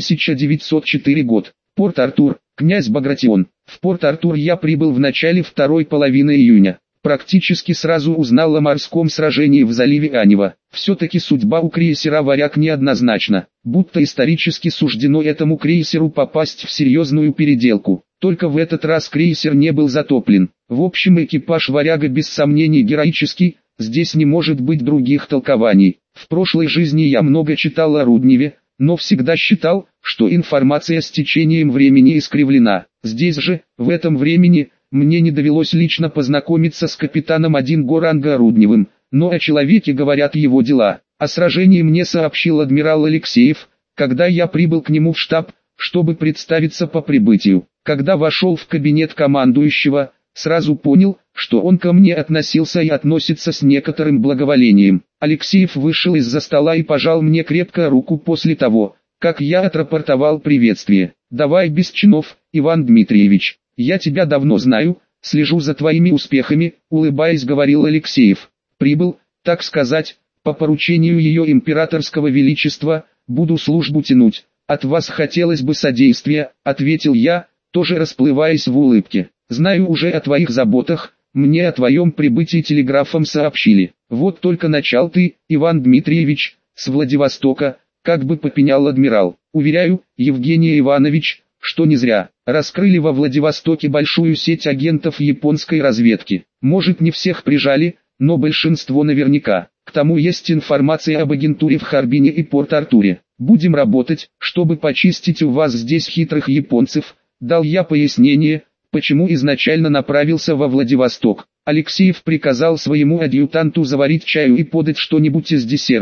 1904 год. Порт-Артур, князь Багратион. В Порт-Артур я прибыл в начале второй половины июня. Практически сразу узнал о морском сражении в заливе Анева. Все-таки судьба у крейсера «Варяг» неоднозначна, будто исторически суждено этому крейсеру попасть в серьезную переделку. Только в этот раз крейсер не был затоплен. В общем, экипаж «Варяга» без сомнений героический, здесь не может быть других толкований. В прошлой жизни я много читал о Рудневе, но всегда считал, что информация с течением времени искривлена. Здесь же, в этом времени, мне не довелось лично познакомиться с капитаном 1 ранга Рудневым, но о человеке говорят его дела. О сражении мне сообщил адмирал Алексеев, когда я прибыл к нему в штаб, чтобы представиться по прибытию. Когда вошел в кабинет командующего, сразу понял, что он ко мне относился и относится с некоторым благоволением. Алексеев вышел из-за стола и пожал мне крепко руку после того, как я отрапортовал приветствие. «Давай без чинов, Иван Дмитриевич, я тебя давно знаю, слежу за твоими успехами», — улыбаясь говорил Алексеев. «Прибыл, так сказать, по поручению ее императорского величества, буду службу тянуть. От вас хотелось бы содействия», — ответил я, тоже расплываясь в улыбке. «Знаю уже о твоих заботах, мне о твоем прибытии телеграфом сообщили. Вот только начал ты, Иван Дмитриевич, с Владивостока», — как бы попенял адмирал. «Уверяю, Евгений Иванович, что не зря. Раскрыли во Владивостоке большую сеть агентов японской разведки. Может, не всех прижали, но большинство наверняка. К тому есть информация об агентуре в Харбине и Порт-Артуре. Будем работать, чтобы почистить у вас здесь хитрых японцев», — дал я пояснение, почему изначально направился во Владивосток. Алексеев приказал своему адъютанту заварить чаю и подать что-нибудь из десерта.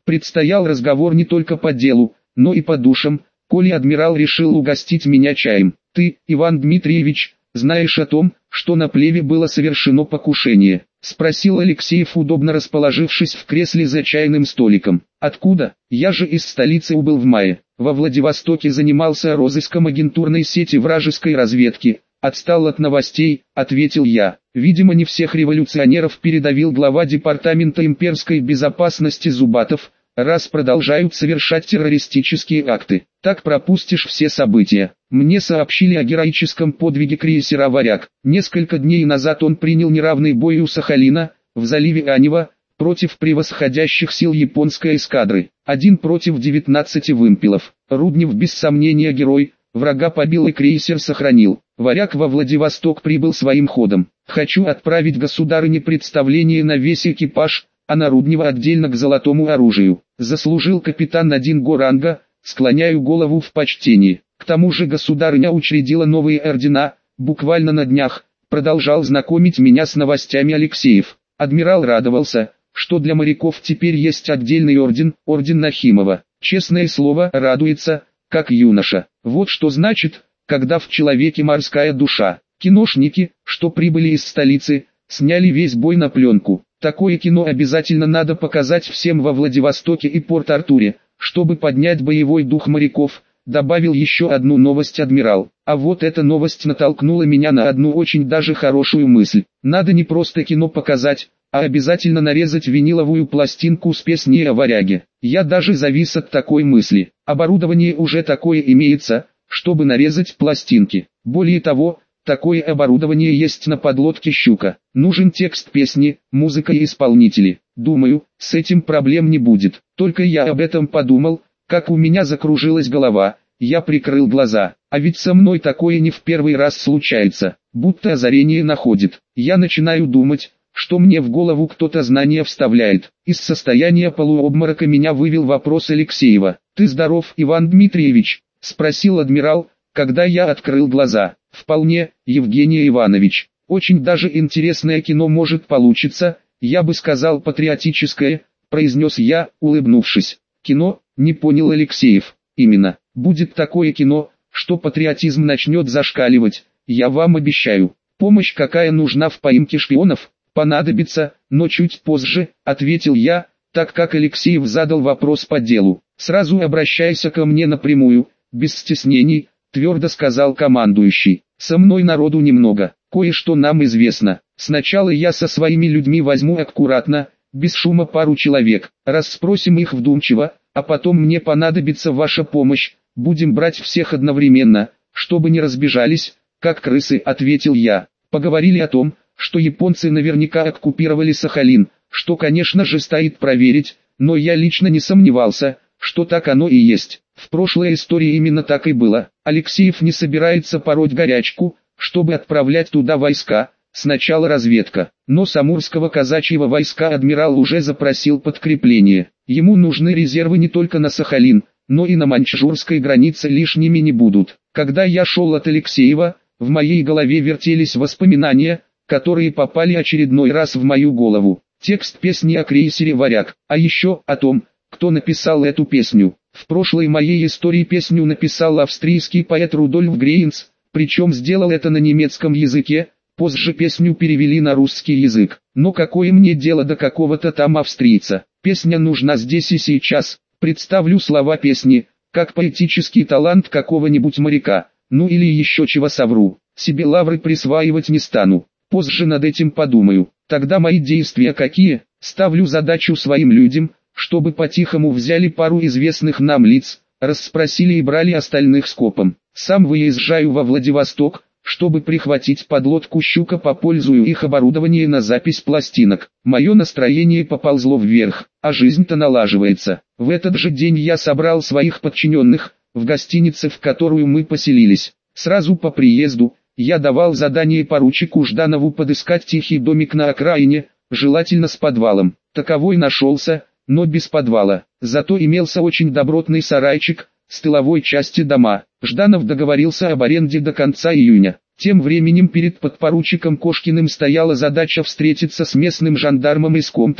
Предстоял разговор не только по делу, но и по душам, коли адмирал решил угостить меня чаем. «Ты, Иван Дмитриевич, знаешь о том, что на Плеве было совершено покушение?» — спросил Алексеев, удобно расположившись в кресле за чайным столиком. «Откуда? Я же из столицы убыл в мае. Во Владивостоке занимался розыском агентурной сети вражеской разведки. Отстал от новостей», — ответил я. «Видимо, не всех революционеров передавил глава департамента имперской безопасности Зубатов, раз продолжают совершать террористические акты. Так пропустишь все события». Мне сообщили о героическом подвиге крейсера «Варяг». Несколько дней назад он принял неравный бой у Сахалина, в заливе Анева, против превосходящих сил японской эскадры. 1 против 19 вымпелов. Руднев без сомнения герой, врага побил и крейсер сохранил. «Варяг» во Владивосток прибыл своим ходом. Хочу отправить государыне представление на весь экипаж, а на Руднева отдельно к золотому оружию. Заслужил капитан 1 го ранга, склоняю голову в почтении. К тому же государыня учредила новые ордена, буквально на днях, продолжал знакомить меня с новостями Алексеев. Адмирал радовался, что для моряков теперь есть отдельный орден, орден Нахимова. Честное слово, радуется, как юноша. Вот что значит, когда в человеке морская душа. Киношники, что прибыли из столицы, сняли весь бой на пленку. Такое кино обязательно надо показать всем во Владивостоке и Порт-Артуре, чтобы поднять боевой дух моряков. Добавил еще одну новость адмирал. А вот эта новость натолкнула меня на одну очень даже хорошую мысль. Надо не просто кино показать, а обязательно нарезать виниловую пластинку с песней о «Варяге». Я даже завис от такой мысли. Оборудование уже такое имеется, чтобы нарезать пластинки. Более того, такое оборудование есть на подлодке «Щука». Нужен текст песни, музыка и исполнители. Думаю, с этим проблем не будет. Только я об этом подумал, как у меня закружилась голова, я прикрыл глаза. А ведь со мной такое не в первый раз случается, будто озарение находит. Я начинаю думать, что мне в голову кто-то знания вставляет. Из состояния полуобморока меня вывел вопрос Алексеева. «Ты здоров, Иван Дмитриевич?» — спросил адмирал, когда я открыл глаза. «Вполне, Евгений Иванович. Очень даже интересное кино может получиться, я бы сказал патриотическое», — произнес я, улыбнувшись. «Кино?» — не понял Алексеев. «Именно, будет такое кино, что патриотизм начнет зашкаливать, я вам обещаю. Помощь какая нужна в поимке шпионов? Понадобится, но чуть позже», — ответил я, так как Алексеев задал вопрос по делу. «Сразу обращайся ко мне напрямую, без стеснений», — твердо сказал командующий. «Со мной народу немного, кое-что нам известно. Сначала я со своими людьми возьму аккуратно, без шума пару человек, расспросим их вдумчиво, а потом мне понадобится ваша помощь, будем брать всех одновременно, чтобы не разбежались, как крысы», — ответил я. Поговорили о том, что японцы наверняка оккупировали Сахалин, что конечно же стоит проверить, но я лично не сомневался, что так оно и есть. В прошлой истории именно так и было. Алексеев не собирается пороть горячку, чтобы отправлять туда войска, сначала разведка. Но с Амурского казачьего войска адмирал уже запросил подкрепление. Ему нужны резервы не только на Сахалин, но и на маньчжурской границе лишними не будут. Когда я шел от Алексеева, в моей голове вертелись воспоминания, которые попали очередной раз в мою голову. Текст песни о крейсере «Варяг», а еще о том, кто написал эту песню. В прошлой моей истории песню написал австрийский поэт Рудольф Грейнц, причем сделал это на немецком языке, позже песню перевели на русский язык. Но какое мне дело до какого-то там австрийца? Песня нужна здесь и сейчас. Представлю слова песни, как поэтический талант какого-нибудь моряка, ну или еще чего совру. Себе лавры присваивать не стану. Позже над этим подумаю. Тогда мои действия какие? Ставлю задачу своим людям, чтобы по-тихому взяли пару известных нам лиц, расспросили и брали остальных скопом. Сам выезжаю во Владивосток, чтобы прихватить подлодку «Щука», попользую их оборудование на запись пластинок. Мое настроение поползло вверх, а жизнь-то налаживается. В этот же день я собрал своих подчиненных, в гостинице, в которую мы поселились. Сразу по приезду, я давал задание поручику Жданову подыскать тихий домик на окраине, желательно с подвалом. Таковой нашелся, но без подвала. Зато имелся очень добротный сарайчик, с тыловой части дома. Жданов договорился об аренде до конца июня. Тем временем перед подпоручиком Кошкиным стояла задача встретиться с местным жандармом из Комта,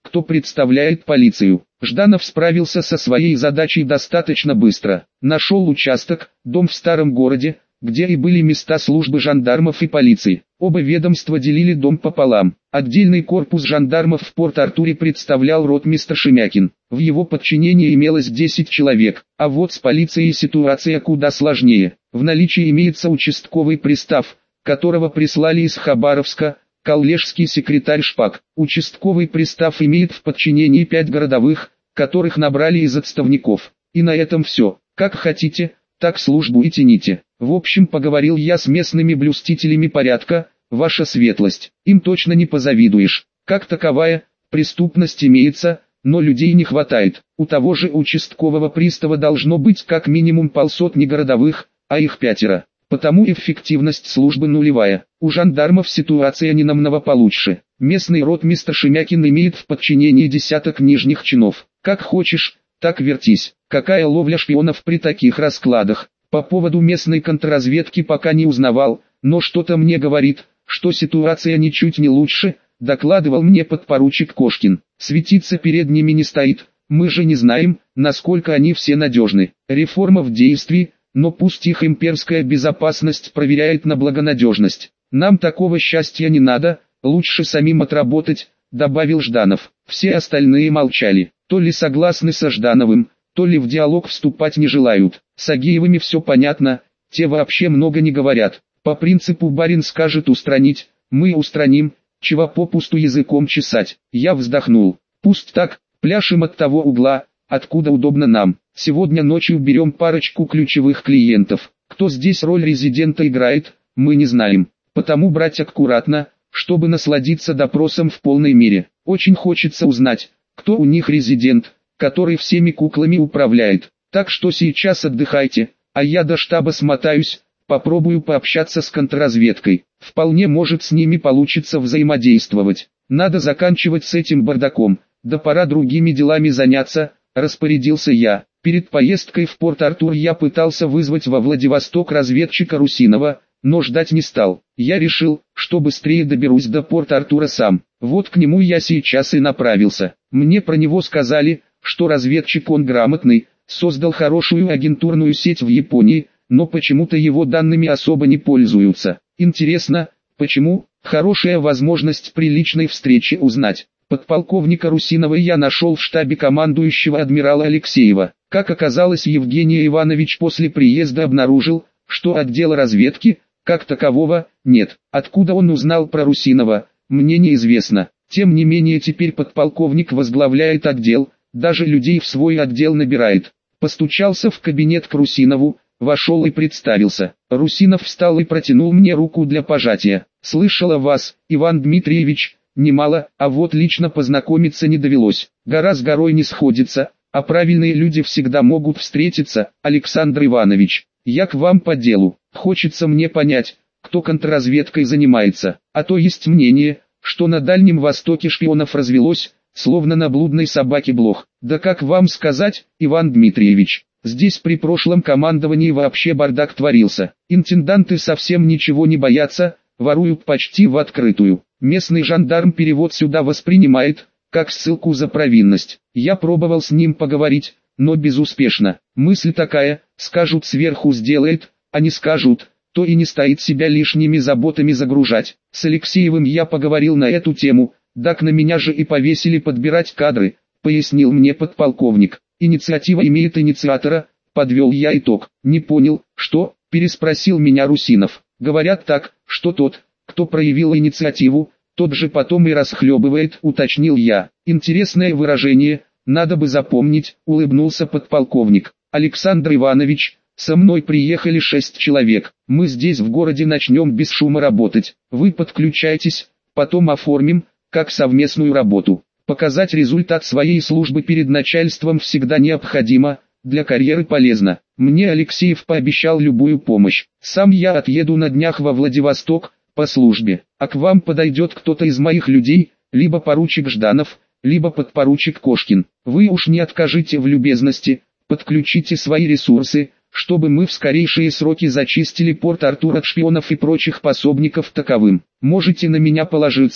кто представляет полицию. Жданов справился со своей задачей достаточно быстро. Нашел участок, дом в старом городе, где и были места службы жандармов и полиции. Оба ведомства делили дом пополам. Отдельный корпус жандармов в Порт-Артуре представлял ротмистр Шемякин. В его подчинении имелось 10 человек, а вот с полицией ситуация куда сложнее. В наличии имеется участковый пристав, которого прислали из Хабаровска, коллежский секретарь Шпак. Участковый пристав имеет в подчинении 5 городовых, которых набрали из отставников. И на этом все. Как хотите, так службу и тяните. В общем, поговорил я с местными блюстителями порядка, ваша светлость. Им точно не позавидуешь. Как таковая, преступность имеется, но людей не хватает. У того же участкового пристава должно быть как минимум полсотни городовых, а их 5. Потому эффективность службы нулевая. У жандармов ситуация не намного получше. Местный ротмистр Шемякин имеет в подчинении десяток нижних чинов. Как хочешь, так вертись. Какая ловля шпионов при таких раскладах? По поводу местной контрразведки пока не узнавал, но что-то мне говорит, что ситуация ничуть не лучше, докладывал мне подпоручик Кошкин. Светиться перед ними не стоит, мы же не знаем, насколько они все надежны. Реформа в действии, но пусть их имперская безопасность проверяет на благонадежность. Нам такого счастья не надо, лучше самим отработать, добавил Жданов. Все остальные молчали, то ли согласны со Ждановым, то ли в диалог вступать не желают. С Агеевыми все понятно, те вообще много не говорят. По принципу барин скажет устранить, мы устраним, чего попусту языком чесать. Я вздохнул. Пусть так, пляшем от того угла, откуда удобно нам. Сегодня ночью берем парочку ключевых клиентов. Кто здесь роль резидента играет, мы не знаем. Потому брать аккуратно, чтобы насладиться допросом в полной мере. Очень хочется узнать, кто у них резидент, который всеми куклами управляет. Так что сейчас отдыхайте, а я до штаба смотаюсь, попробую пообщаться с контрразведкой. Вполне может с ними получится взаимодействовать. Надо заканчивать с этим бардаком, да пора другими делами заняться, распорядился я. Перед поездкой в Порт-Артур я пытался вызвать во Владивосток разведчика Русинова, но ждать не стал. Я решил, что быстрее доберусь до Порт-Артура сам. Вот к нему я сейчас и направился. Мне про него сказали, что разведчик он грамотный, создал хорошую агентурную сеть в Японии, но почему-то его данными особо не пользуются. Интересно, почему? Хорошая возможность при личной встрече узнать. Подполковника Русинова я нашел в штабе командующего адмирала Алексеева. Как оказалось, Евгений Иванович после приезда обнаружил, что отдела разведки, как такового, нет. Откуда он узнал про Русинова, мне неизвестно. Тем не менее теперь подполковник возглавляет отдел, даже людей в свой отдел набирает. Постучался в кабинет к Русинову, вошел и представился. Русинов встал и протянул мне руку для пожатия. «Слышал о вас, Иван Дмитриевич, немало, а вот лично познакомиться не довелось. Гора с горой не сходится, а правильные люди всегда могут встретиться. Александр Иванович, я к вам по делу. Хочется мне понять, кто контрразведкой занимается, а то есть мнение, что на Дальнем Востоке шпионов развелось, словно на блудной собаке блох. Да как вам сказать, Иван Дмитриевич, здесь при прошлом командовании вообще бардак творился. Интенданты совсем ничего не боятся, воруют почти в открытую. Местный жандарм перевод сюда воспринимает, как ссылку за провинность. Я пробовал с ним поговорить, но безуспешно. Мысль такая, скажут сверху сделает, а не скажут, то и не стоит себя лишними заботами загружать. С Алексеевым я поговорил на эту тему, так на меня же и повесили подбирать кадры, пояснил мне подполковник. Инициатива имеет инициатора, подвел я итог. Не понял, что, переспросил меня Русинов. Говорят так, что тот, кто проявил инициативу, тот же потом и расхлебывает, уточнил я. Интересное выражение, надо бы запомнить, улыбнулся подполковник. Александр Иванович, со мной приехали 6 человек. Мы здесь в городе начнем без шума работать. Вы подключайтесь, потом оформим, как совместную работу. Показать результат своей службы перед начальством всегда необходимо, для карьеры полезно. Мне Алексеев пообещал любую помощь. Сам я отъеду на днях во Владивосток, по службе. А к вам подойдет кто-то из моих людей, либо поручик Жданов, либо подпоручик Кошкин. Вы уж не откажите в любезности, подключите свои ресурсы, чтобы мы в скорейшие сроки зачистили Порт-Артур от шпионов и прочих пособников таковым. Можете на меня положиться,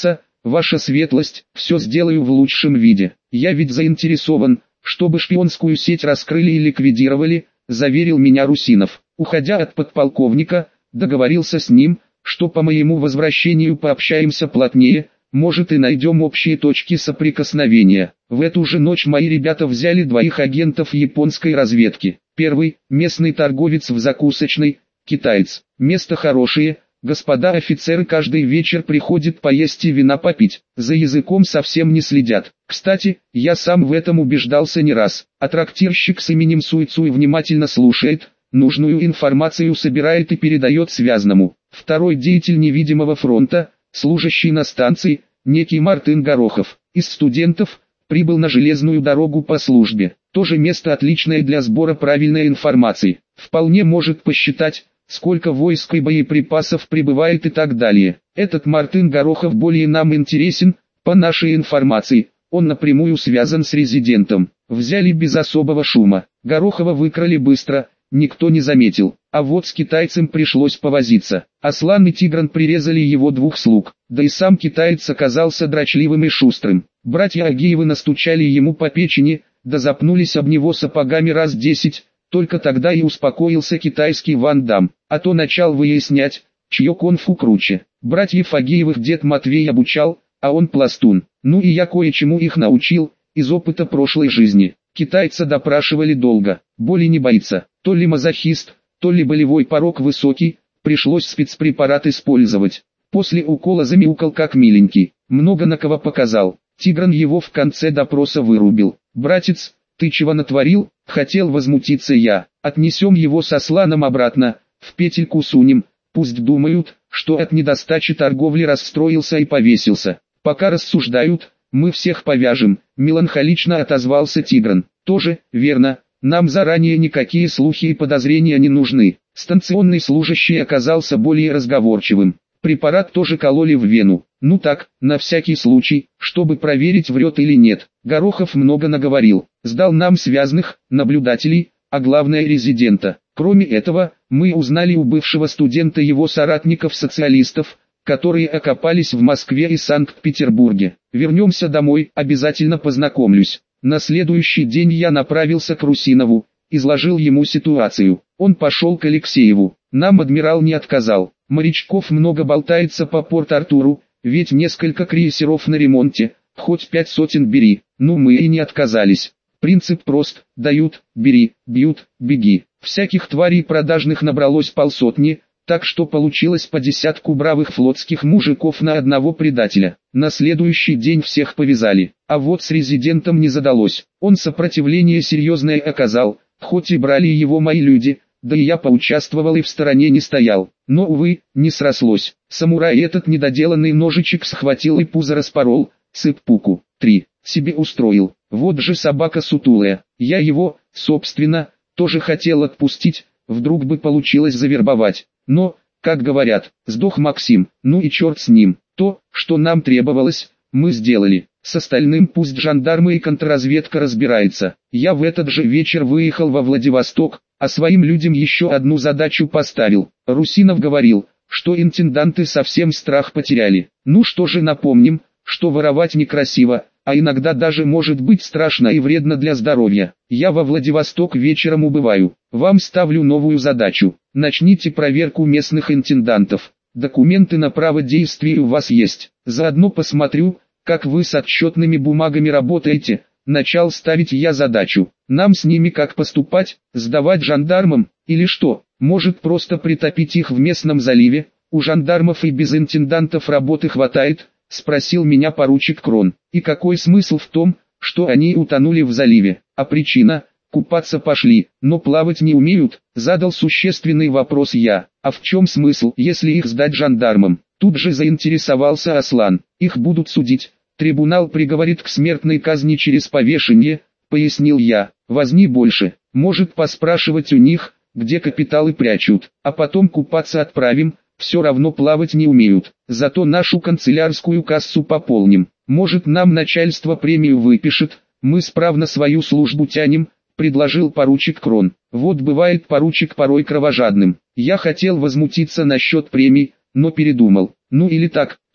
ваша светлость, все сделаю в лучшем виде. Я ведь заинтересован, чтобы шпионскую сеть раскрыли и ликвидировали, заверил меня Русинов. Уходя от подполковника, договорился с ним, что по моему возвращению пообщаемся плотнее, может и найдем общие точки соприкосновения. В эту же ночь мои ребята взяли 2 агентов японской разведки. Первый – местный торговец в закусочной, китаец. Место хорошее, господа офицеры каждый вечер приходят поесть и вина попить. За языком совсем не следят. Кстати, я сам в этом убеждался не раз. А трактирщик с именем Суйцуй внимательно слушает, нужную информацию собирает и передает связному. Второй деятель невидимого фронта, служащий на станции, некий Мартын Горохов, из студентов, прибыл на железную дорогу по службе. Тоже место отличное для сбора правильной информации. Вполне может посчитать, сколько войск и боеприпасов прибывает и так далее. Этот Мартын Горохов более нам интересен, по нашей информации, он напрямую связан с резидентом. Взяли без особого шума. Горохова выкрали быстро, никто не заметил. А вот с китайцем пришлось повозиться. Аслан и Тигран прирезали его 2 слуг. Да и сам китаец оказался дрочливым и шустрым. Братья Агеевы настучали ему по печени, да запнулись об него сапогами раз 10. Только тогда и успокоился китайский Ван Дам. А то начал выяснять, чье конфу круче. Братьев Агеевых дед Матвей обучал, а он пластун. Ну и я кое-чему их научил, из опыта прошлой жизни. Китайца допрашивали долго. Боли не боится. То ли мазохист, то ли болевой порог высокий, пришлось спецпрепарат использовать. После укола замяукал как миленький. Много на кого показал. Тигран его в конце допроса вырубил. «Братец, ты чего натворил?» — хотел возмутиться я. «Отнесем его со Асланом обратно, в петельку сунем, пусть думают, что от недостачи торговли расстроился и повесился. Пока рассуждают, мы всех повяжем», — меланхолично отозвался Тигран. «Тоже, верно, нам заранее никакие слухи и подозрения не нужны». Станционный служащий оказался более разговорчивым. Препарат тоже кололи в вену. Ну так, на всякий случай, чтобы проверить, врет или нет. Горохов много наговорил. Сдал нам связных, наблюдателей, а главное резидента. Кроме этого, мы узнали у бывшего студента его соратников-социалистов, которые окопались в Москве и Санкт-Петербурге. Вернемся домой, обязательно познакомлюсь. На следующий день я направился к Русинову, изложил ему ситуацию. Он пошел к Алексееву. Нам адмирал не отказал. Морячков много болтается по Порт-Артуру, ведь несколько крейсеров на ремонте, хоть 5 сотен бери. Ну мы и не отказались. Принцип прост: дают, бери, бьют, беги. Всяких тварей продажных набралось полсотни, так что получилось по 10 бравых флотских мужиков на одного предателя. На следующий день всех повязали. А вот с резидентом не задалось. Он сопротивление серьезное оказал, хоть и брали его мои люди, да и я поучаствовал и в стороне не стоял. Но, увы, не срослось. Самурай этот недоделанный ножичек схватил и пузо распорол, сыппуку. 3. Себе устроил. Вот же собака сутулая. Я его, собственно, тоже хотел отпустить, вдруг бы получилось завербовать. Но, как говорят, сдох Максим, ну и черт с ним. То, что нам требовалось, мы сделали. С остальным пусть жандармы и контрразведка разбирается. Я в этот же вечер выехал во Владивосток, а своим людям еще одну задачу поставил. Русинов говорил, что интенданты совсем страх потеряли. Ну что же, напомним, что воровать некрасиво, а иногда даже может быть страшно и вредно для здоровья. Я во Владивосток вечером убываю. Вам ставлю новую задачу. Начните проверку местных интендантов. Документы на право действия у вас есть. Заодно посмотрю, как вы с отчетными бумагами работаете. Начал ставить я задачу. Нам с ними как поступать? Сдавать жандармам? Или что? Может просто притопить их в местном заливе? У жандармов и без интендантов работы хватает? Спросил меня поручик Крон. И какой смысл в том, что они утонули в заливе? А причина? Купаться пошли, но плавать не умеют? Задал существенный вопрос я. А в чем смысл, если их сдать жандармам? Тут же заинтересовался Аслан. Их будут судить. Трибунал приговорит к смертной казни через повешение, пояснил я. Возни больше, может поспрашивать у них, где капиталы прячут, а потом купаться отправим, все равно плавать не умеют. Зато нашу канцелярскую кассу пополним. Может нам начальство премию выпишет, мы справно свою службу тянем, предложил поручик Крон. Вот бывает поручик порой кровожадным. Я хотел возмутиться насчет премий, но передумал. Ну или так,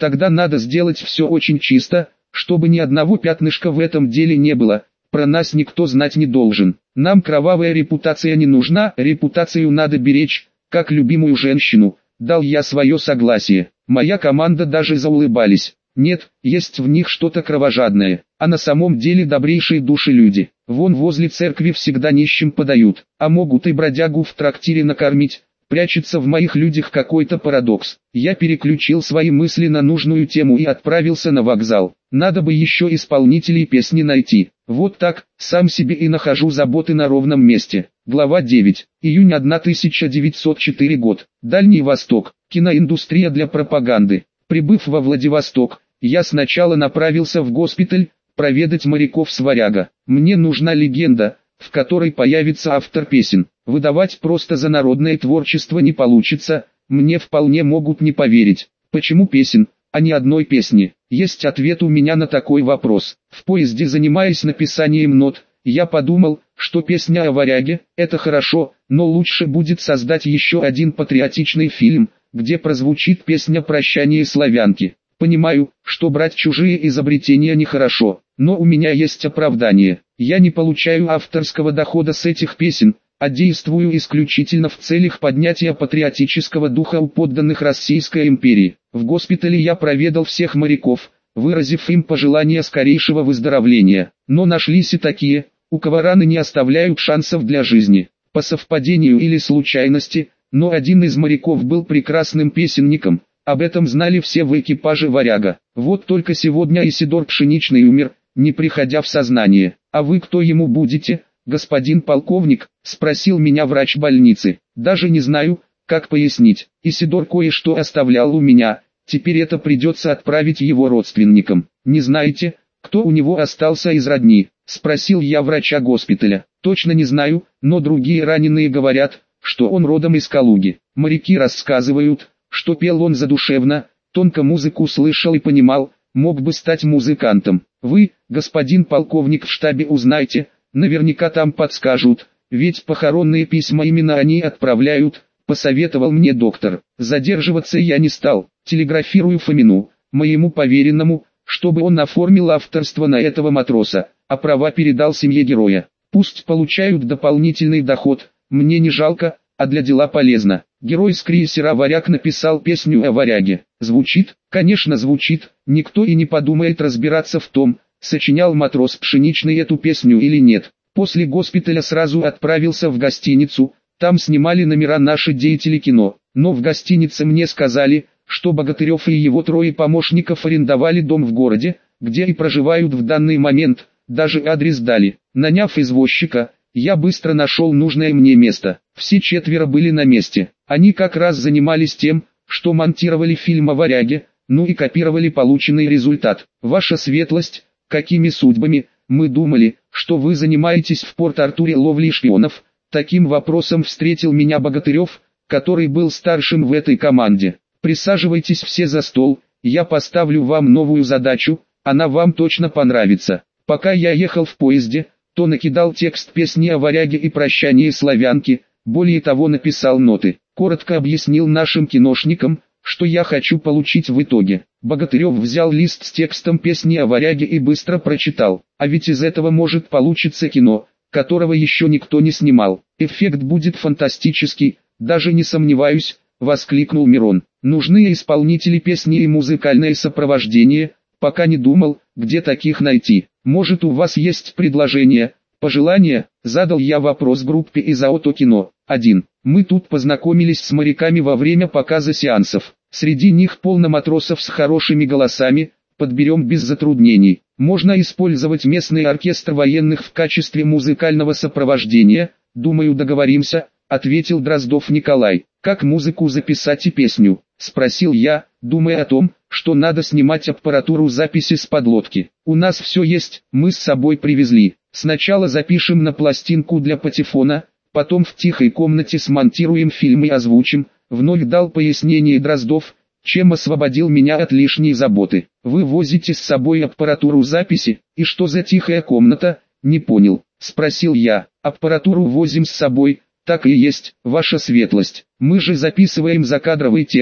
Тогда надо сделать все очень чисто, чтобы ни одного пятнышка в этом деле не было. Про нас никто знать не должен. Нам кровавая репутация не нужна, репутацию надо беречь, как любимую женщину. Дал я свое согласие. Моя команда даже заулыбались. Нет, есть в них что-то кровожадное, а на самом деле добрейшие души люди. Вон возле церкви всегда нищим подают, а могут и бродягу в трактире накормить. Прячется в моих людях какой-то парадокс. Я переключил свои мысли на нужную тему и отправился на вокзал. Надо бы еще исполнителей песни найти. Вот так, сам себе и нахожу заботы на ровном месте. Глава 9. Июнь 1904 год. Дальний Восток. Киноиндустрия для пропаганды. Прибыв во Владивосток, я сначала направился в госпиталь, проведать моряков с Варяга. Мне нужна легенда, в которой появится автор песен. Выдавать просто за народное творчество не получится, мне вполне могут не поверить. Почему песен, а не одной песни? Есть ответ у меня на такой вопрос. В поезде, занимаясь написанием нот, я подумал, что песня о Варяге – это хорошо, но лучше будет создать еще один патриотичный фильм, где прозвучит песня «Прощание славянки». Понимаю, что брать чужие изобретения нехорошо, но у меня есть оправдание. Я не получаю авторского дохода с этих песен, а действую исключительно в целях поднятия патриотического духа у подданных Российской империи. В госпитале я проведал всех моряков, выразив им пожелание скорейшего выздоровления. Но нашлись и такие, у кого раны не оставляют шансов для жизни. По совпадению или случайности, но один из моряков был прекрасным песенником. Об этом знали все в экипаже Варяга. Вот только сегодня Исидор Пшеничный умер, не приходя в сознание. «А вы кто ему будете, господин полковник?» – спросил меня врач больницы. «Даже не знаю, как пояснить. Исидор кое-что оставлял у меня, теперь это придется отправить его родственникам». «Не знаете, кто у него остался из родни?» – спросил я врача госпиталя. «Точно не знаю, но другие раненые говорят, что он родом из Калуги. Моряки рассказывают, что пел он задушевно, тонко музыку слышал и понимал, мог бы стать музыкантом. Вы, господин полковник, в штабе узнайте, наверняка там подскажут, ведь похоронные письма именно они отправляют», — посоветовал мне доктор. Задерживаться я не стал, телеграфирую Фомину, моему поверенному, чтобы он оформил авторство на этого матроса, а права передал семье героя. Пусть получают дополнительный доход, мне не жалко, а для дела полезно. Герой с крейсера «Варяг» написал песню о Варяге. Звучит? Конечно звучит, никто и не подумает разбираться в том, сочинял матрос Пшеничный эту песню или нет. После госпиталя сразу отправился в гостиницу, там снимали номера наши деятели кино. Но в гостинице мне сказали, что Богатырев и его трое помощников арендовали дом в городе, где и проживают в данный момент, даже адрес дали. Наняв извозчика, я быстро нашел нужное мне место. Все четверо были на месте. Они как раз занимались тем, что монтировали фильм о Варяге, ну и копировали полученный результат. «Ваша светлость, какими судьбами, мы думали, что вы занимаетесь в Порт-Артуре ловлей шпионов?» Таким вопросом встретил меня Богатырев, который был старшим в этой команде. «Присаживайтесь все за стол, я поставлю вам новую задачу, она вам точно понравится». Пока я ехал в поезде, то накидал текст песни о Варяге и «Прощании славянки», более того написал ноты. Коротко объяснил нашим киношникам, что я хочу получить в итоге. Богатырев взял лист с текстом песни о Варяге и быстро прочитал. А ведь из этого может получиться кино, которого еще никто не снимал. Эффект будет фантастический, даже не сомневаюсь, воскликнул Мирон. Нужны исполнители песни и музыкальное сопровождение, пока не думал, где таких найти. Может, у вас есть предложение, пожелания? Задал я вопрос группе из Аотокино. 1. Мы тут познакомились с моряками во время показа сеансов. Среди них полно матросов с хорошими голосами, подберем без затруднений. Можно использовать местный оркестр военных в качестве музыкального сопровождения. Думаю, договоримся, ответил Дроздов Николай. Как музыку записать и песню? Спросил я, думая о том, что надо снимать аппаратуру записи с подлодки. У нас все есть, мы с собой привезли. Сначала запишем на пластинку для патефона, потом в тихой комнате смонтируем фильм и озвучим. Вновь дал пояснение Дроздов, чем освободил меня от лишней заботы. Вы возите с собой аппаратуру записи, и что за тихая комната? Не понял, спросил я. Аппаратуру возим с собой, так и есть, ваша светлость. Мы же записываем закадровый текст,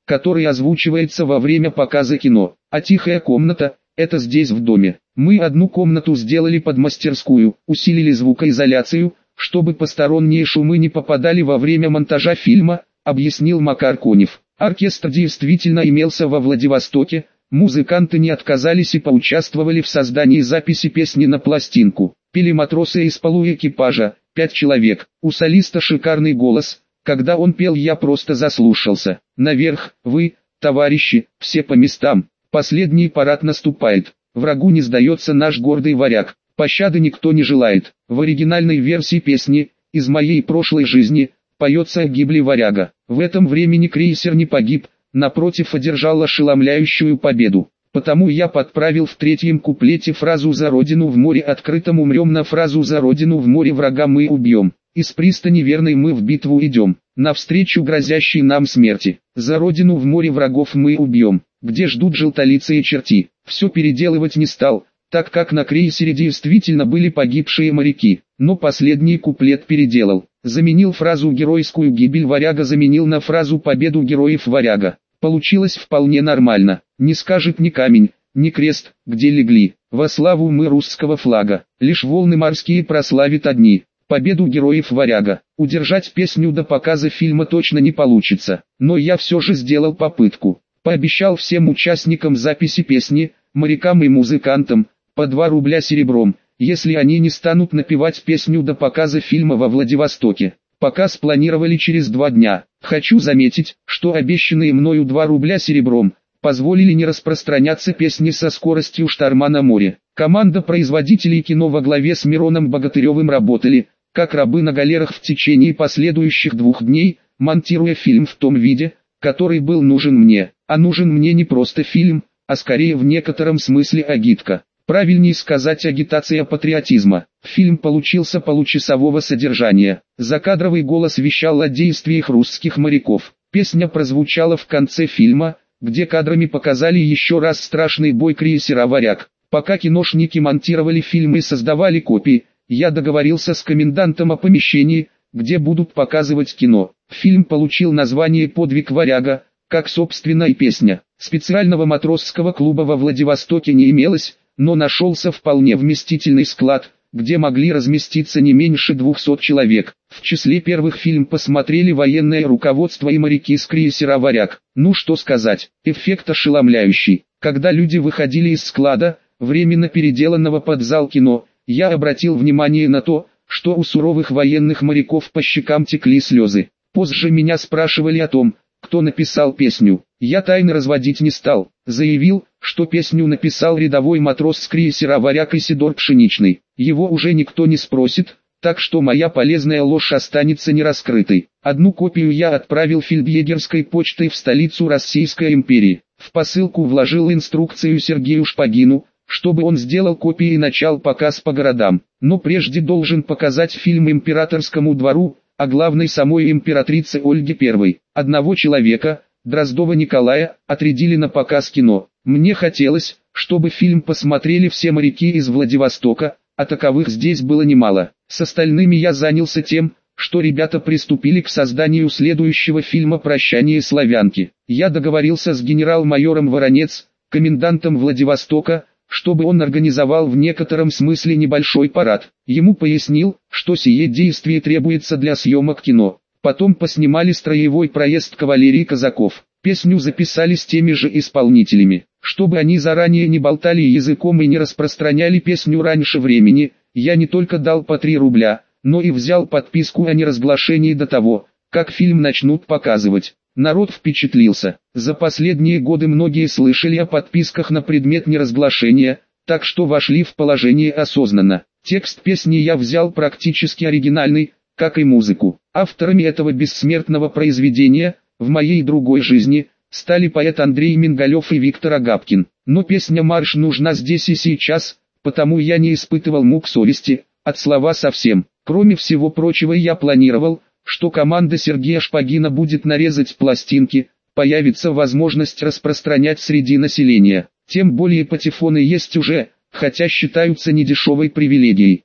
который озвучивается во время показа кино. А тихая комната – это здесь в доме. Мы одну комнату сделали под мастерскую, усилили звукоизоляцию, чтобы посторонние шумы не попадали во время монтажа фильма, объяснил Макар Конев. Оркестр действительно имелся во Владивостоке, музыканты не отказались и поучаствовали в создании записи песни на пластинку. Пели матросы из полуэкипажа, 5 человек. У солиста шикарный голос, когда он пел, я просто заслушался. Наверх, вы, товарищи, все по местам. Последний парад наступает. Врагу не сдается наш гордый варяг. Пощады никто не желает. В оригинальной версии песни «Из моей прошлой жизни» поется о гибели варяга. В этом времени крейсер не погиб, напротив, одержал ошеломляющую победу. Потому я подправил в третьем куплете фразу «За родину в море открытом умрем» на фразу «За родину в море врага мы убьем». Из пристани верной мы в битву идем, навстречу грозящей нам смерти. За родину в море врагов мы убьем, где ждут желтолицые черти. Все переделывать не стал, так как на крейсере действительно были погибшие моряки. Но последний куплет переделал. Заменил фразу «геройскую гибель варяга» заменил на фразу «победу героев варяга». Получилось вполне нормально. Не скажет ни камень, ни крест, где легли. Во славу мы русского флага. Лишь волны морские прославят одни. Победу героев варяга. Удержать песню до показа фильма точно не получится. Но я все же сделал попытку. Пообещал всем участникам записи песни, морякам и музыкантам, по 2 рубля серебром, если они не станут напевать песню до показа фильма во Владивостоке. Показ планировали через 2 дня. Хочу заметить, что обещанные мною 2 рубля серебром позволили не распространяться песни со скоростью шторма на море. Команда производителей кино во главе с Мироном Богатыревым работали, как рабы на галерах в течение последующих 2 дней, монтируя фильм в том виде, который был нужен мне. А нужен мне не просто фильм, а скорее в некотором смысле агитка. Правильнее сказать агитация патриотизма. Фильм получился получасового содержания. Закадровый голос вещал о действиях русских моряков. Песня прозвучала в конце фильма, где кадрами показали еще раз страшный бой крейсера «Варяг». Пока киношники монтировали фильм и создавали копии, я договорился с комендантом о помещении, где будут показывать кино. Фильм получил название «Подвиг варяга», как собственно и песня. Специального матросского клуба во Владивостоке не имелось, но нашелся вполне вместительный склад, где могли разместиться не меньше 200 человек. В числе первых фильм посмотрели военное руководство и моряки с крейсера «Варяг». Ну что сказать, эффект ошеломляющий. Когда люди выходили из склада, временно переделанного под зал кино, я обратил внимание на то, что у суровых военных моряков по щекам текли слезы. Позже меня спрашивали о том, кто написал песню. Я тайны разводить не стал, заявил, что песню написал рядовой матрос с крейсера «Варяг» Исидор Пшеничный. Его уже никто не спросит, так что моя полезная ложь останется нераскрытой. Одну копию я отправил фельдъегерской почтой в столицу Российской империи. В посылку вложил инструкцию Сергею Шпагину, чтобы он сделал копии и начал показ по городам. Но прежде должен показать фильм императорскому двору, а главной самой императрице Ольге I. Одного человека, Дроздова Николая, отрядили на показ кино. Мне хотелось, чтобы фильм посмотрели все моряки из Владивостока, а таковых здесь было немало. С остальными я занялся тем, что ребята приступили к созданию следующего фильма «Прощание славянки». Я договорился с генерал-майором Воронец, комендантом Владивостока, чтобы он организовал в некотором смысле небольшой парад. Ему пояснил, что сие действие требуется для съемок кино. Потом поснимали строевой проезд кавалерии казаков. Песню записали с теми же исполнителями. Чтобы они заранее не болтали языком и не распространяли песню раньше времени, я не только дал по 3 рубля, но и взял подписку о неразглашении до того, как фильм начнут показывать. Народ впечатлился. За последние годы многие слышали о подписках на предмет неразглашения, так что вошли в положение осознанно. Текст песни я взял практически оригинальный, как и музыку. Авторами этого бессмертного произведения, в моей другой жизни, стали поэт Андрей Мингалев и Виктор Агапкин. Но песня «Марш» нужна здесь и сейчас, потому я не испытывал мук совести, от слова совсем. Кроме всего прочего, я планировал, что команда Сергея Шпагина будет нарезать пластинки, появится возможность распространять среди населения. Тем более патефоны есть уже, хотя считаются недешевой привилегией.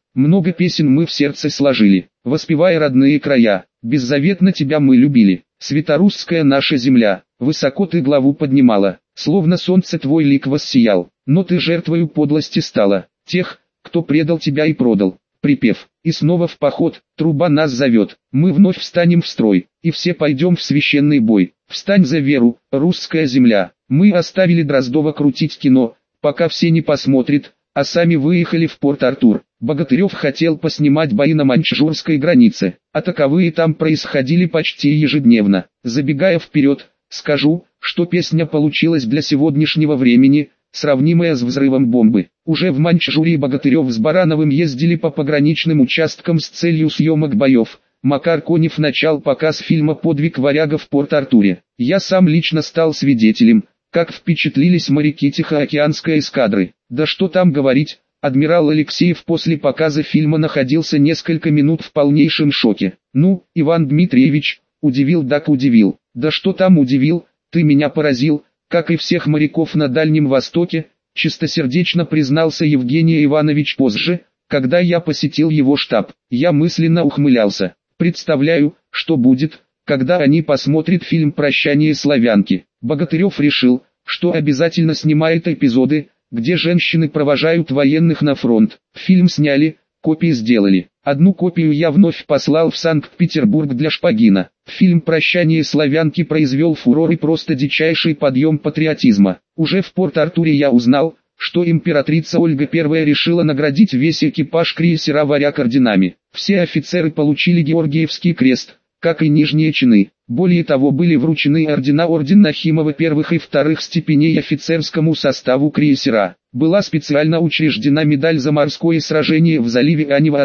Много песен мы в сердце сложили, воспевая родные края. Беззаветно тебя мы любили, светорусская наша земля. Высоко ты главу поднимала, словно солнце твой лик воссиял. Но ты жертвою подлости стала, тех, кто предал тебя и продал. Припев, и снова в поход, труба нас зовет, мы вновь встанем в строй, и все пойдем в священный бой. Встань за веру, русская земля. Мы оставили Дроздова крутить кино, пока все не посмотрят, а сами выехали в Порт-Артур. Богатырев хотел поснимать бои на маньчжурской границе, а таковые там происходили почти ежедневно. Забегая вперед, скажу, что песня получилась для сегодняшнего времени, сравнимая с взрывом бомбы. Уже в Маньчжурии Богатырев с Барановым ездили по пограничным участкам с целью съемок боев. Макар Конев начал показ фильма «Подвиг варяга» в Порт-Артуре. Я сам лично стал свидетелем, как впечатлились моряки Тихоокеанской эскадры. Да что там говорить, адмирал Алексеев после показа фильма находился несколько минут в полнейшем шоке. Ну, Иван Дмитриевич, удивил так удивил. Да что там удивил, ты меня поразил, как и всех моряков на Дальнем Востоке, чистосердечно признался Евгений Иванович позже, когда я посетил его штаб. Я мысленно ухмылялся. Представляю, что будет, когда они посмотрят фильм «Прощание славянки». Богатырев решил, что обязательно снимает эпизоды, где женщины провожают военных на фронт. Фильм сняли, копии сделали. Одну копию я вновь послал в Санкт-Петербург для Шпагина. Фильм «Прощание славянки» произвел фурор и просто дичайший подъем патриотизма. Уже в Порт-Артуре я узнал, что императрица Ольга I решила наградить весь экипаж крейсера «Варяг» орденами. Все офицеры получили Георгиевский крест, как и нижние чины. Более того, были вручены ордена орден Нахимова первых и вторых степеней офицерскому составу крейсера. Была специально учреждена медаль за морское сражение в заливе Анива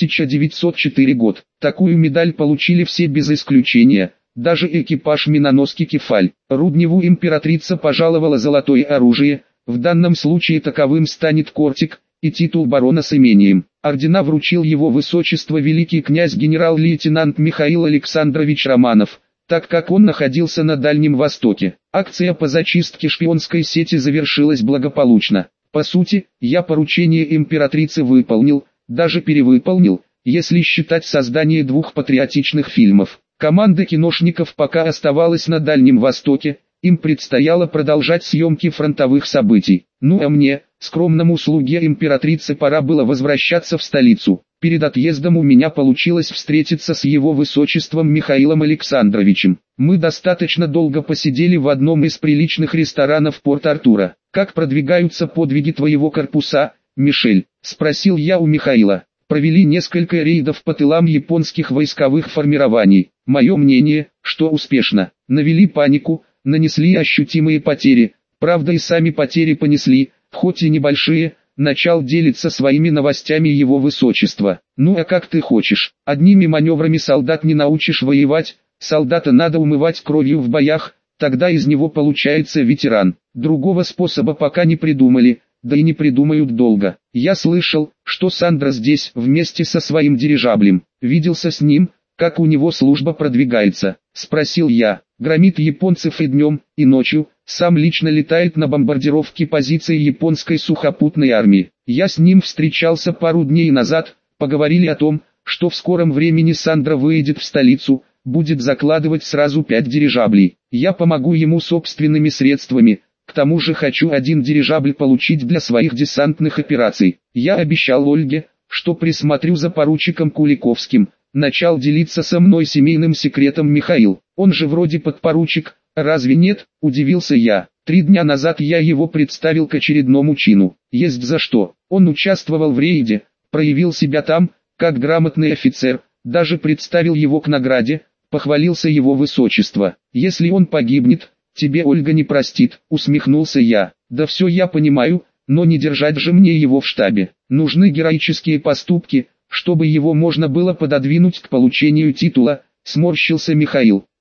1904 год. Такую медаль получили все без исключения, даже экипаж миноноски «Кефаль». Рудневу императрица пожаловала золотое оружие, в данном случае таковым станет кортик, и титул барона с имением. Ордена вручил его высочество великий князь генерал-лейтенант Михаил Александрович Романов, так как он находился на Дальнем Востоке. Акция по зачистке шпионской сети завершилась благополучно. По сути, я поручение императрицы выполнил, даже перевыполнил, если считать создание двух патриотичных фильмов. Команда киношников пока оставалась на Дальнем Востоке, им предстояло продолжать съемки фронтовых событий. Ну а мне, скромному слуге императрицы, пора было возвращаться в столицу. Перед отъездом у меня получилось встретиться с его высочеством Михаилом Александровичем. Мы достаточно долго посидели в одном из приличных ресторанов Порт-Артура. «Как продвигаются подвиги твоего корпуса, Мишель?» – спросил я у Михаила. Провели несколько рейдов по тылам японских войсковых формирований. Мое мнение, что успешно. Навели панику, нанесли ощутимые потери. Правда, и сами потери понесли, хоть и небольшие. Начал делиться своими новостями его высочество. Ну а как ты хочешь, одними маневрами солдат не научишь воевать, солдата надо умывать кровью в боях, тогда из него получается ветеран. Другого способа пока не придумали, да и не придумают долго. Я слышал, что Сандра здесь вместе со своим дирижаблем. Виделся с ним, как у него служба продвигается, спросил я. Громит японцев и днем, и ночью, сам лично летает на бомбардировке позиций японской сухопутной армии. Я с ним встречался пару дней назад, поговорили о том, что в скором времени Сандра выедет в столицу, будет закладывать сразу 5 дирижаблей. Я помогу ему собственными средствами, к тому же хочу один дирижабль получить для своих десантных операций. Я обещал Ольге, что присмотрю за поручиком Куликовским. Начал делиться со мной семейным секретом Михаил. Он же вроде подпоручик, разве нет, удивился я. 3 дня назад я его представил к очередному чину. Есть за что. Он участвовал в рейде, проявил себя там, как грамотный офицер, даже представил его к награде, похвалился его высочество. Если он погибнет, тебе Ольга не простит, усмехнулся я. Да все я понимаю, но не держать же мне его в штабе. Нужны героические поступки, чтобы его можно было пододвинуть к получению титула, сморщился Михаил.